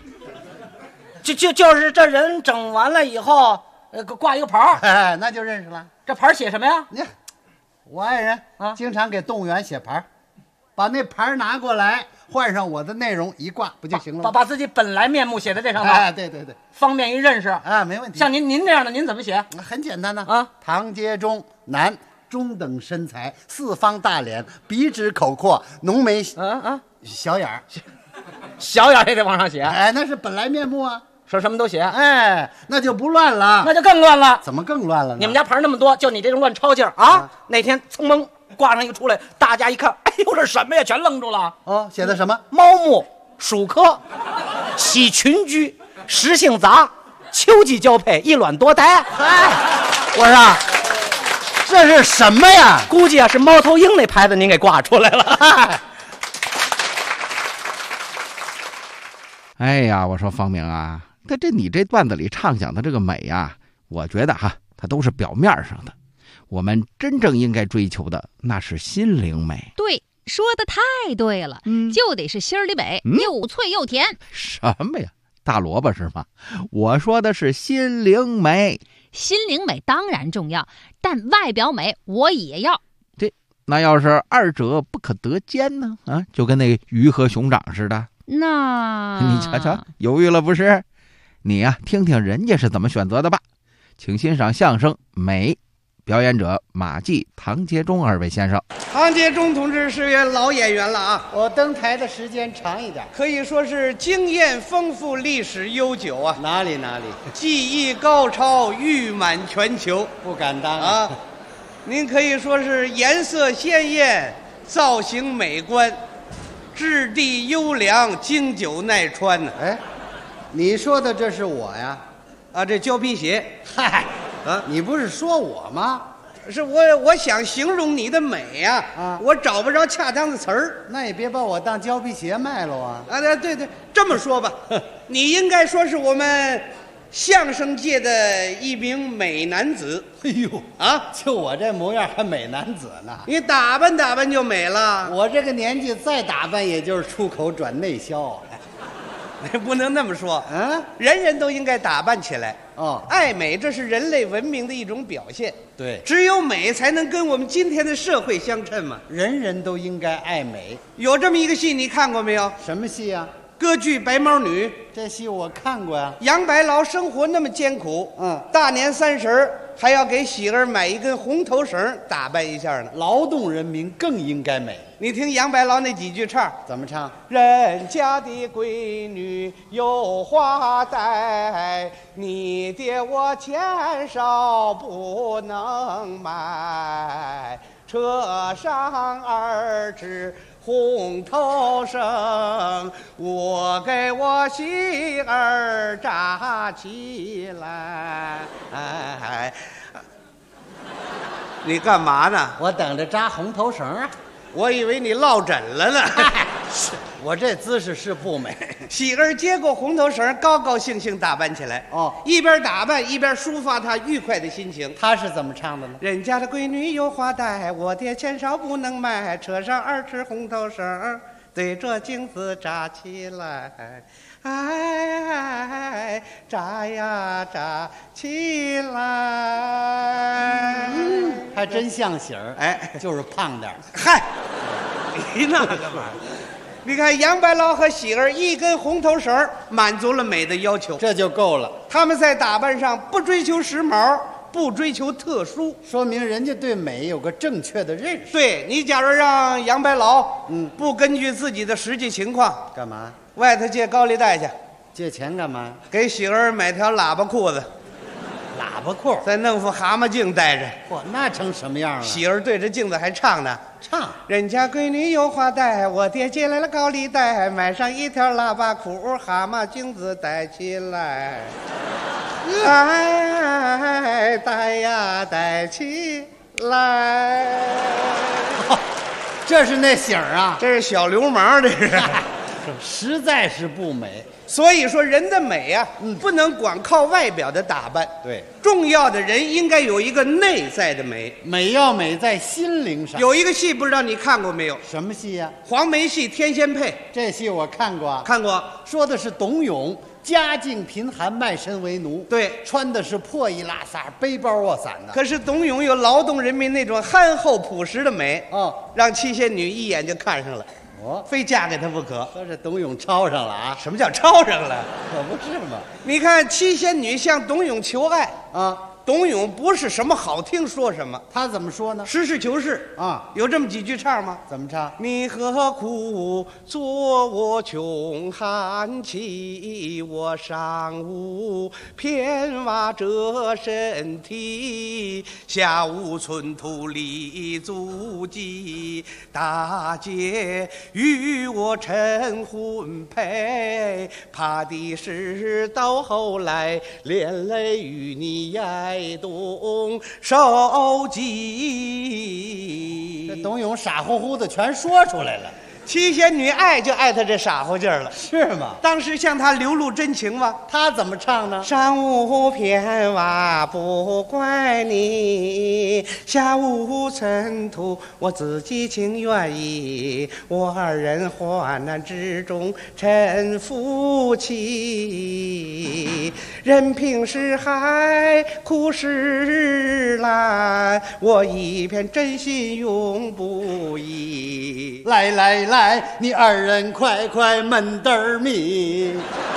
就是这人整完了以后，挂一个牌儿， 哎，那就认识了。 这牌儿写什么呀？ 我爱人啊，经常给动物园写牌，把那牌拿过来，换上我的内容一挂，不就行了吗？ 把自己本来面目写在这上头。 哎，对， 方便于认识啊，没问题。 像您这样的，您怎么写？ 很简单呢啊，唐杰忠，男，中等身材，四方大脸，鼻直口阔，浓眉，小眼儿， 小眼儿也得往上写。 哎，那是本来面目啊。 说什么都写， 哎，那就不乱了， 那就更乱了。 怎么更乱了呢？ 你们家牌那么多，就你这种乱抄劲儿啊！那天噌蒙挂上一个出来，大家一看，哎呦，这什么呀？全愣住了。 哦，写的什么？ 猫目，属科，喜群居，食性杂，秋季交配，一卵多胎。 哎，我说这是什么呀？ 估计啊是猫头鹰那牌子您给挂出来了。 哎呀，我说方明啊。你这段子里畅想的这个美呀，我觉得它都是表面上的。我们真正应该追求的那是心灵美。 对，说的太对了，就得是心里美，又脆又甜。 什么呀？大萝卜是吗？我说的是心灵美。 心灵美当然重要，但外表美我也要。 那要是二者不可得兼呢？啊，就跟那鱼和熊掌似的。 那你瞧瞧，犹豫了不是？你呀，听听人家是怎么选择的吧。请欣赏相声《美》，表演者马季、唐杰忠二位先生。 唐杰忠同志是位老演员了啊， 我登台的时间长一点， 可以说是经验丰富，历史悠久啊。 哪里， 技艺高超，誉满全球。 不敢当啊。您可以说是颜色鲜艳，造型美观，质地优良，经久耐穿呢。 哎。你说的这是我呀？ 啊，这胶皮鞋。 嗨，你不是说我吗？ 是我想形容你的美呀，我找不着恰当的词儿。 那也别把我当胶皮鞋卖了啊！ 啊，对，这么说吧，你应该说是我们相声界的一名美男子。 哎呦啊，就我这模样还美男子呢？ 你打扮就美了。 我这个年纪再打扮，也就是出口转内销。 不能那么说，人人都应该打扮起来。 哦， 爱美，这是人类文明的一种表现。 对， 只有美才能跟我们今天的社会相称嘛。 人人都应该爱美。 有这么一个戏，你看过没有？ 什么戏呀？ 歌剧《白毛女》。 这戏我看过呀。 杨白劳生活那么艰苦，大年30还要给喜儿买一根红头绳，打扮一下呢。 劳动人民更应该美。 你听杨白劳那几句唱， 怎么唱？ 人家的闺女有花戴，你爹我钱少不能买，车上2只红头绳，我给我媳儿扎起来。 你干嘛呢？ 我等着扎红头绳啊。 我以为你落枕了呢。 我这姿势是不美。 喜儿接过红头绳，高高兴兴打扮起来。 哦， 一边打扮一边抒发她愉快的心情。 她是怎么唱的呢？ 人家的闺女有花戴，我的钱少不能买。车上2尺红头绳，对着镜子扎起来。哎，扎呀扎起来。 还真像喜儿。 哎， 就是胖点儿。 嗨，你那干嘛？你看杨白劳和喜儿一根红头绳满足了美的要求， 这就够了。 他们在打扮上不追求时髦，不追求特殊， 说明人家对美有个正确的认识。 对，你假如让杨白劳，不根据自己的实际情况， 干嘛？ 外头借高利贷去， 借钱干嘛？ 给喜儿买条喇叭裤子， 喇叭裤， 再弄副蛤蟆镜戴着。 嚯，那成什么样了？ 喜儿对着镜子还唱呢， 唱人家闺女有花戴，我爹借来了高利贷，买上一条喇叭裤，蛤蟆镜子戴起来。哎，戴呀戴起来。 这是那喜儿啊？ 这是小流氓，这是。 实在是不美。 所以说，人的美啊，不能光靠外表的打扮。 对， 重要的人应该有一个内在的美。 美要美在心灵上。 有一个戏，不知道你看过没有？ 什么戏呀？ 黄梅戏《天仙配》。 这戏我看过。 看过。 说的是董永家境贫寒，卖身为奴。 对， 穿的是破衣拉撒，背包卧伞的。 可是董永有劳动人民那种憨厚朴实的美，让七仙女一眼就看上了。非嫁给他不可。 说这董永抄上了啊？ 什么叫抄上了？ 可不是嘛！ 你看七仙女向董永求爱啊， 董永不是什么好听说什么， 他怎么说呢？ 实事求是啊。 有这么几句唱吗？ 怎么唱？ 你何苦做我穷寒气，我上无片瓦遮身体，下无寸土立足迹，大姐与我成婚配，怕的是到后来连累与你挨冻受饥。 这董永傻乎乎的全说出来了。 七仙女爱就爱他这傻乎劲儿了， 是吗？ 当时向他流露真情吗？ 他怎么唱呢？ 上无片瓦不怪你，下无尘土我自己情愿意，我二人患难之中真夫妻，任凭是海枯石烂，我一片真心永不移。 来来来，你二人快快闷得米。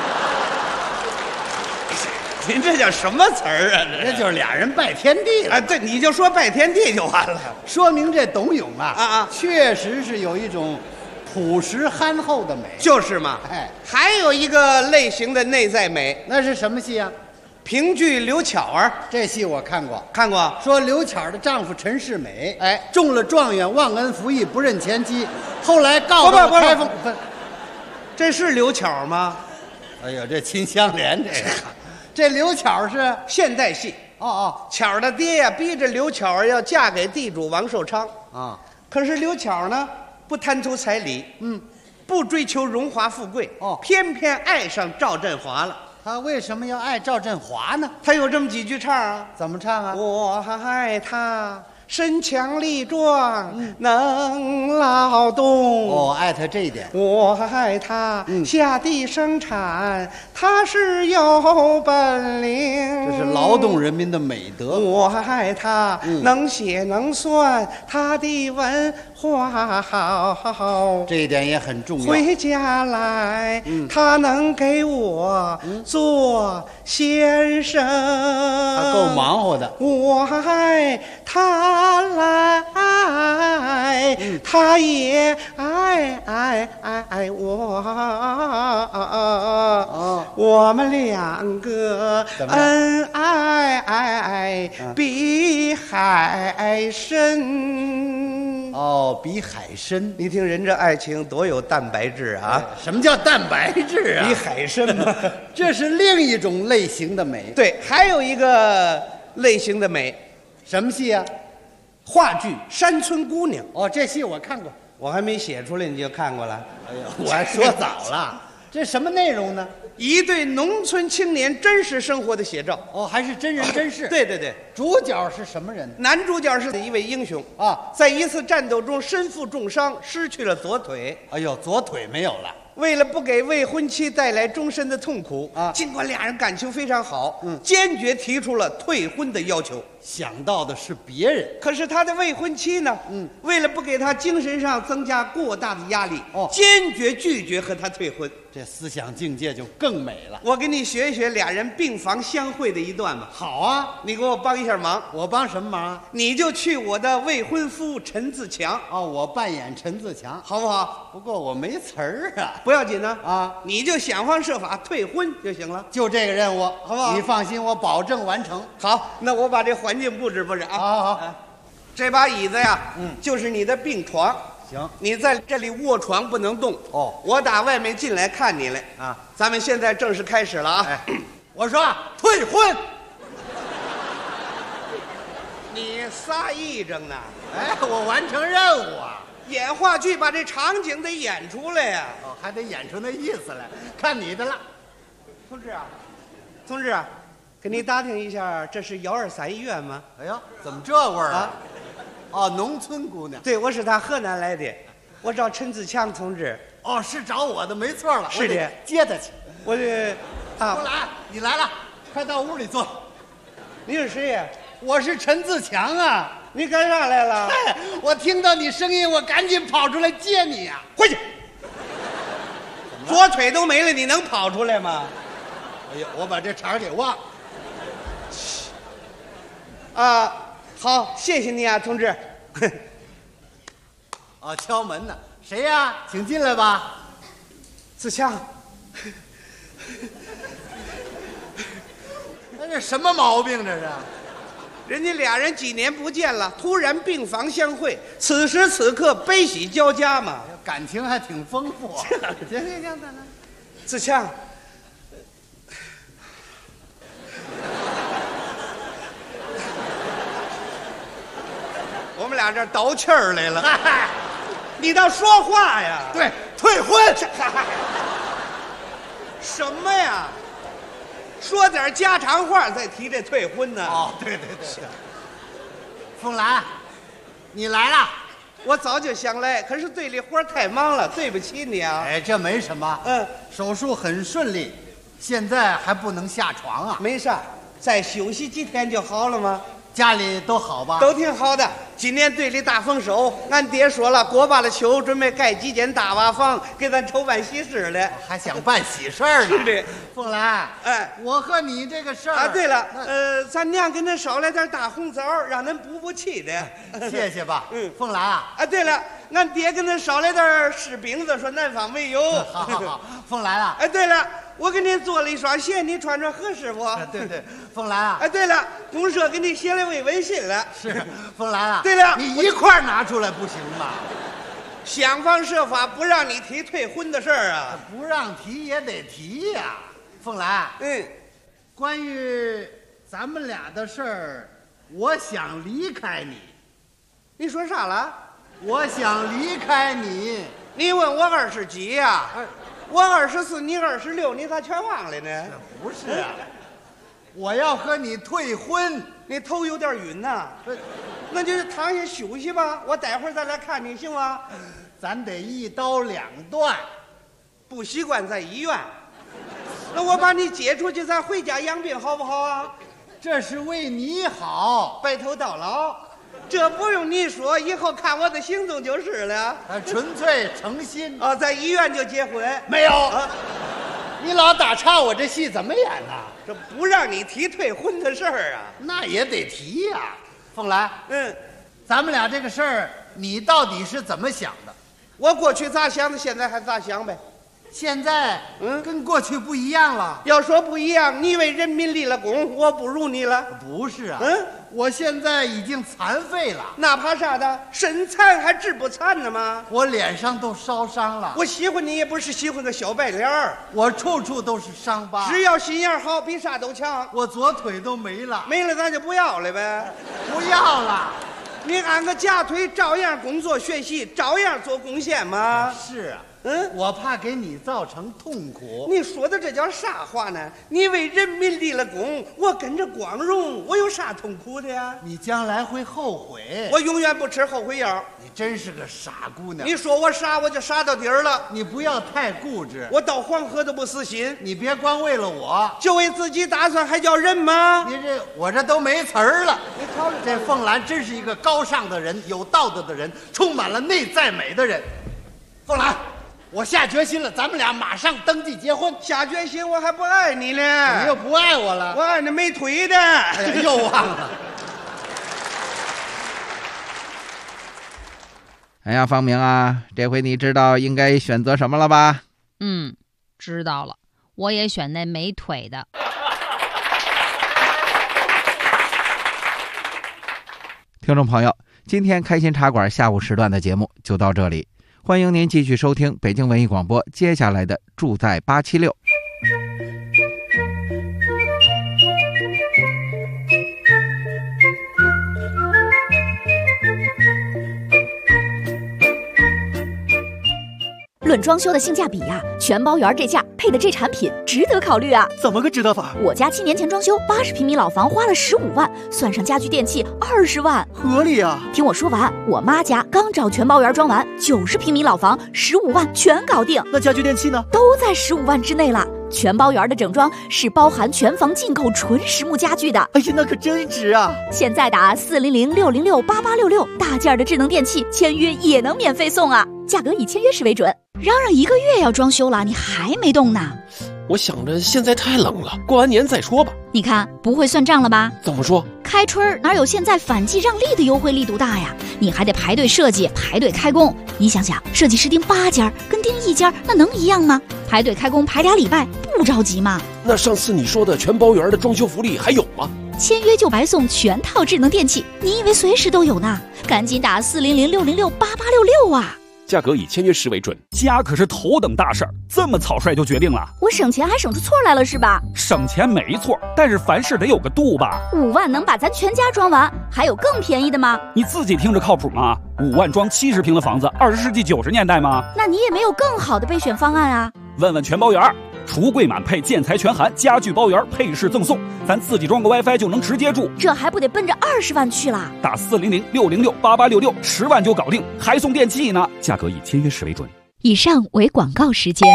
您这叫什么词儿啊？ 这就是俩人拜天地了。 啊，对，你就说拜天地就完了。 说明这董永啊，确实是有一种朴实憨厚的美。 就是嘛。 哎， 还有一个类型的内在美， 那是什么戏啊？ 评剧刘巧儿， 这戏我看过。 看过。 说刘巧儿的丈夫陈世美， 哎， 中了状元，忘恩负义，不认前妻，后来告到开封。 这是刘巧儿吗？ 哎呦，这亲相连，这个。这刘巧儿是现代戏。巧儿的爹呀，逼着刘巧儿要嫁给地主王寿昌啊。可是刘巧儿呢，不贪图彩礼，不追求荣华富贵，偏偏爱上赵振华了。 他为什么要爱赵振华呢？ 他有这么几句唱啊。 怎么唱啊？ 我爱他身强力壮，能劳动。 爱他这一点。 我爱他下地生产，他是有本领。 这是劳动人民的美德。 我爱他能写能算，他的文化好。 这一点也很重要。 回家来，他能给我做先生。 他够忙活的。 我爱他来，他也爱我。我们两个恩爱比海深。 比海深。 你听人这爱情多有蛋白质啊！ 什么叫蛋白质啊？ 比海深嘛。 这是另一种类型的美。 对，还有一个类型的美， 什么戏啊？ 话剧《山村姑娘》。 哦，这戏我看过， 我还没写出来你就看过了？ 哎呀，我还说早了。这什么内容呢？ 一对农村青年真实生活的写照。 哦，还是真人真事。 对对对， 主角是什么人？ 男主角是一位英雄啊，在一次战斗中身负重伤，失去了左腿。 哎呦，左腿没有了。 为了不给未婚妻带来终身的痛苦啊，尽管俩人感情非常好，坚决提出了退婚的要求。 想到的是别人， 可是他的未婚妻呢？为了不给他精神上增加过大的压力，坚决拒绝和他退婚。 这思想境界就更美了。 我给你学一学俩人病房相会的一段吧。 好啊， 你给我帮一下忙。 我帮什么忙？ 你就去我的未婚夫陈自强。 哦，我扮演陈自强， 好不好？ 不过我没词儿啊。 不要紧呢啊，你就想方设法退婚就行了。 就这个任务， 好不好？ 你放心，我保证完成。 好，那我把这环境布置布置啊。 好， 这把椅子呀，就是你的病床。 行， 你在这里卧床不能动。哦，我打外面进来看你来啊。咱们现在正式开始了啊。 我说退婚。 你撒癔症呢？ 哎，我完成任务啊。 演话剧把这场景得演出来呀。 哦，还得演出那意思来，看你的了。 同志啊，同志啊，给你打听一下，这是123医院吗？ 哎呦，怎么这味儿啊？哦，农村姑娘。 对，我是他河南来的，我找陈自强同志。 哦，是找我的，没错了。 是的， 接他去。 我这啊， 过来，你来了，快到屋里坐。 你是谁呀？ 我是陈自强啊。 你干啥来了？ 嗨，我听到你声音，我赶紧跑出来接你呀。 回去。左腿都没了，你能跑出来吗？ 哎呀，我把这茬给忘了。 啊。好，谢谢你啊，同志。 哦，敲门呢，谁呀？请进来吧。 自强。 那这什么毛病？这是？ 人家俩人几年不见了，突然病房相会，此时此刻悲喜交加嘛， 感情还挺丰富。行， 自强。我们俩这倒气儿来了，你倒说话呀！ 对，退婚。 什么呀？说点家常话再提这退婚呢？ 哦，对。凤兰，你来了。 我早就想来，可是队里活太忙了，对不起你啊。 哎，这没什么。手术很顺利，现在还不能下床啊。 没啥，再休息几天就好了吗？ 家里都好吧？ 都挺好的。今年队里大丰收，俺爹说了，过罢了秋，准备盖几间大瓦房，给咱筹办喜事了。 还想办喜事呢？ 是的， 凤兰。哎，我和你这个事儿啊，对了，咱娘给恁捎来点大红枣，让恁补补气的。 谢谢吧。凤兰啊。 啊，对了，俺爹给恁捎来点柿饼子，说南方没有。 好，凤兰啊。 哎，对了。我给您做了一双鞋，你穿穿合适不？ 对，凤兰啊。 哎，对了，公社给你写了慰问信了。 是，凤兰啊。 对了， 你一块拿出来不行吗？ 想方设法不让你提退婚的事儿啊。 不让提也得提呀，凤兰。关于咱们俩的事儿，我想离开你。 你说啥了？ 我想离开你。 你问我20几呀？我24，你26，你咋全忘了呢？ 不是啊，我要和你退婚。 你头有点晕呐，那就躺下休息吧，我待会儿再来看你，行吗？ 咱得一刀两断。 不习惯在医院，那我把你接出去，咱回家养病好不好啊？ 这是为你好， 白头到老。这不用你说，以后看我的行动就是了。 纯粹诚心啊，在医院就结婚没有？你老打岔，我这戏怎么演呢？ 这不让你提退婚的事儿啊， 那也得提呀。凤兰，咱们俩这个事儿，你到底是怎么想的？ 我过去咋想的，现在还咋想呗。 现在跟过去不一样了。 要说不一样，你为人民立了功，我不如你了。 不是啊，我现在已经残废了。 那怕啥的？身残还志不残呢吗？ 我脸上都烧伤了。 我喜欢你也不是喜欢个小白脸儿， 我处处都是伤疤。 只要心眼好，比啥都强。 我左腿都没了， 没了咱就不要了呗。 不要了。 你按个假腿，照样工作学习，照样做贡献吗？ 是啊。我怕给你造成痛苦。 你说的这叫啥话呢？你为人民立了功，我跟着光荣，我有啥痛苦的呀？ 你将来会后悔。 我永远不吃后悔药。 你真是个傻姑娘。 你说我傻，我就傻到底儿了。 你不要太固执。 我到黄河都不死心。 你别光为了我， 就为自己打算，还叫人吗？ 我这都没词儿了。你瞧，这凤兰真是一个高尚的人，有道德的人，充满了内在美的人。凤兰。我下决心了，咱们俩马上登记结婚。 下决心，我还不爱你呢。 你又不爱我了？ 我爱那没腿的。 哎呀，又忘了。 哎呀，方明啊，这回你知道应该选择什么了吧？ 知道了，我也选那没腿的。 听众朋友，今天开心茶馆下午时段的节目就到这里。欢迎您继续收听北京文艺广播接下来的住在876。 论装修的性价比呀，全包园这价配的这产品值得考虑啊！ 怎么个值得法？ 我家7年前装修80平米老房花了15万，算上家具电器20万， 合理啊！ 听我说完，我妈家刚找全包园装完，90平米老房15万全搞定。 那家具电器呢？ 都在15万之内了。全包园的整装是包含全房进口纯实木家具的。 哎呀，那可真值啊！ 现在打400-606-8866，大件的智能电器签约也能免费送啊！价格以签约时为准。嚷嚷1个月要装修了，你还没动呢？ 我想着现在太冷了，过完年再说吧。 你看不会算账了吧？ 怎么说？ 开春哪有现在反季让利的优惠力度大呀？你还得排队设计，排队开工。你想想，设计师订8家跟订1家那能一样吗？排队开工排2礼拜，不着急吗？ 那上次你说的全包园的装修福利还有吗？ 签约就白送全套智能电器，你以为随时都有呢？赶紧打400-606-8866啊！ 价格以签约时为准。家可是头等大事儿，这么草率就决定了？ 我省钱还省出错来了是吧？ 省钱没错，但是凡事得有个度吧。 5万能把咱全家装完，还有更便宜的吗？ 你自己听着靠谱吗？5万装70平的房子，20世纪90年代吗？ 那你也没有更好的备选方案啊？ 问问全包园，橱柜满配，建材全含，家具包园，配饰赠送，咱自己装个 WiFi 就能直接住， 这还不得奔着20万去啦？ 打400-606-8866，10万就搞定，还送电器呢。价格以签约时为准。 以上为广告时间。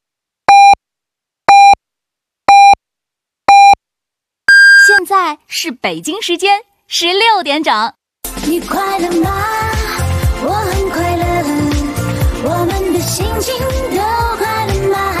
现在是北京时间16点整。 你快乐吗？我很快乐，我们的心情都快乐吗？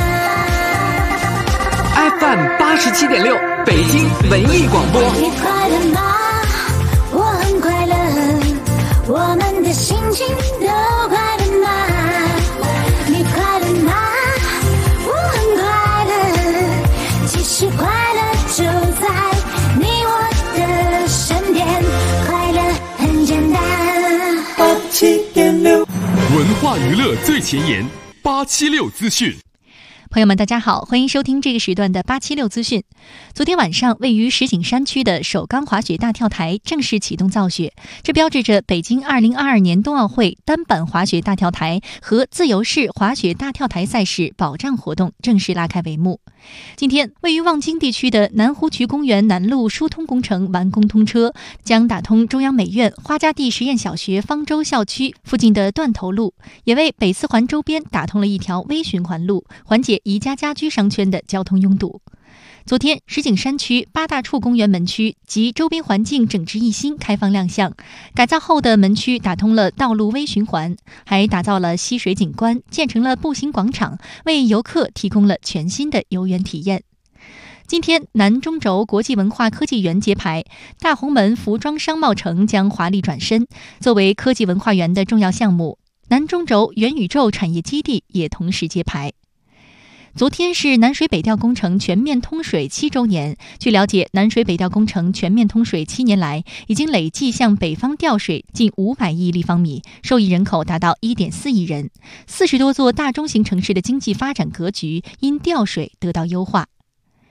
FM 87.6，北京文艺广播。 你快乐吗？我很快乐，我们的心情都快乐吗？你快乐吗？我很快乐，其实快乐就在你我的身边，快乐很简单。87.6， 文化娱乐最前沿，876资讯。 朋友们，大家好，欢迎收听这个时段的876资讯。昨天晚上，位于石景山区的首钢滑雪大跳台正式启动造雪，这标志着北京2022年冬奥会单板滑雪大跳台和自由式滑雪大跳台赛事保障活动正式拉开帷幕。今天，位于望京地区的南湖渠公园南路疏通工程完工通车，将打通中央美院花家地实验小学方舟校区附近的断头路，也为北四环周边打通了一条微循环路，缓解宜家家居商圈的交通拥堵。昨天，石景山区8大处公园门区及周边环境整治一新开放亮相，改造后的门区打通了道路微循环，还打造了溪水景观，建成了步行广场，为游客提供了全新的游园体验。今天，南中轴国际文化科技园揭牌，大红门服装商贸城将华丽转身，作为科技文化园的重要项目，南中轴元宇宙产业基地也同时揭牌。昨天是南水北调工程全面通水7周年。据了解，南水北调工程全面通水7年来，已经累计向北方调水近500亿立方米，受益人口达到1.4亿人。40多座大中型城市的经济发展格局因调水得到优化。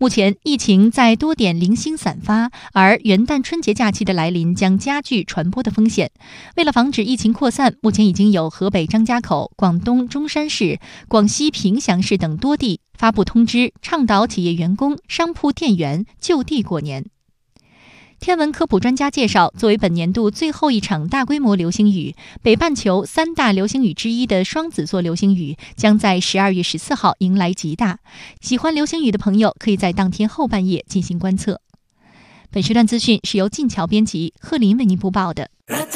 目前疫情在多点零星散发，而元旦春节假期的来临将加剧传播的风险。为了防止疫情扩散，目前已经有河北张家口、广东中山市、广西凭祥市等多地发布通知，倡导企业员工、商铺店员就地过年。天文科普专家介绍，作为本年度最后一场大规模流星雨，北半球3大流星雨之一的双子座流星雨将在12月14号迎来极大。喜欢流星雨的朋友可以在当天后半夜进行观测。本时段资讯是由晋桥编辑，贺林为您播报的。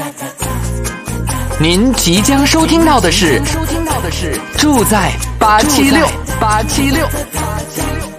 您即将收听到的是住在876。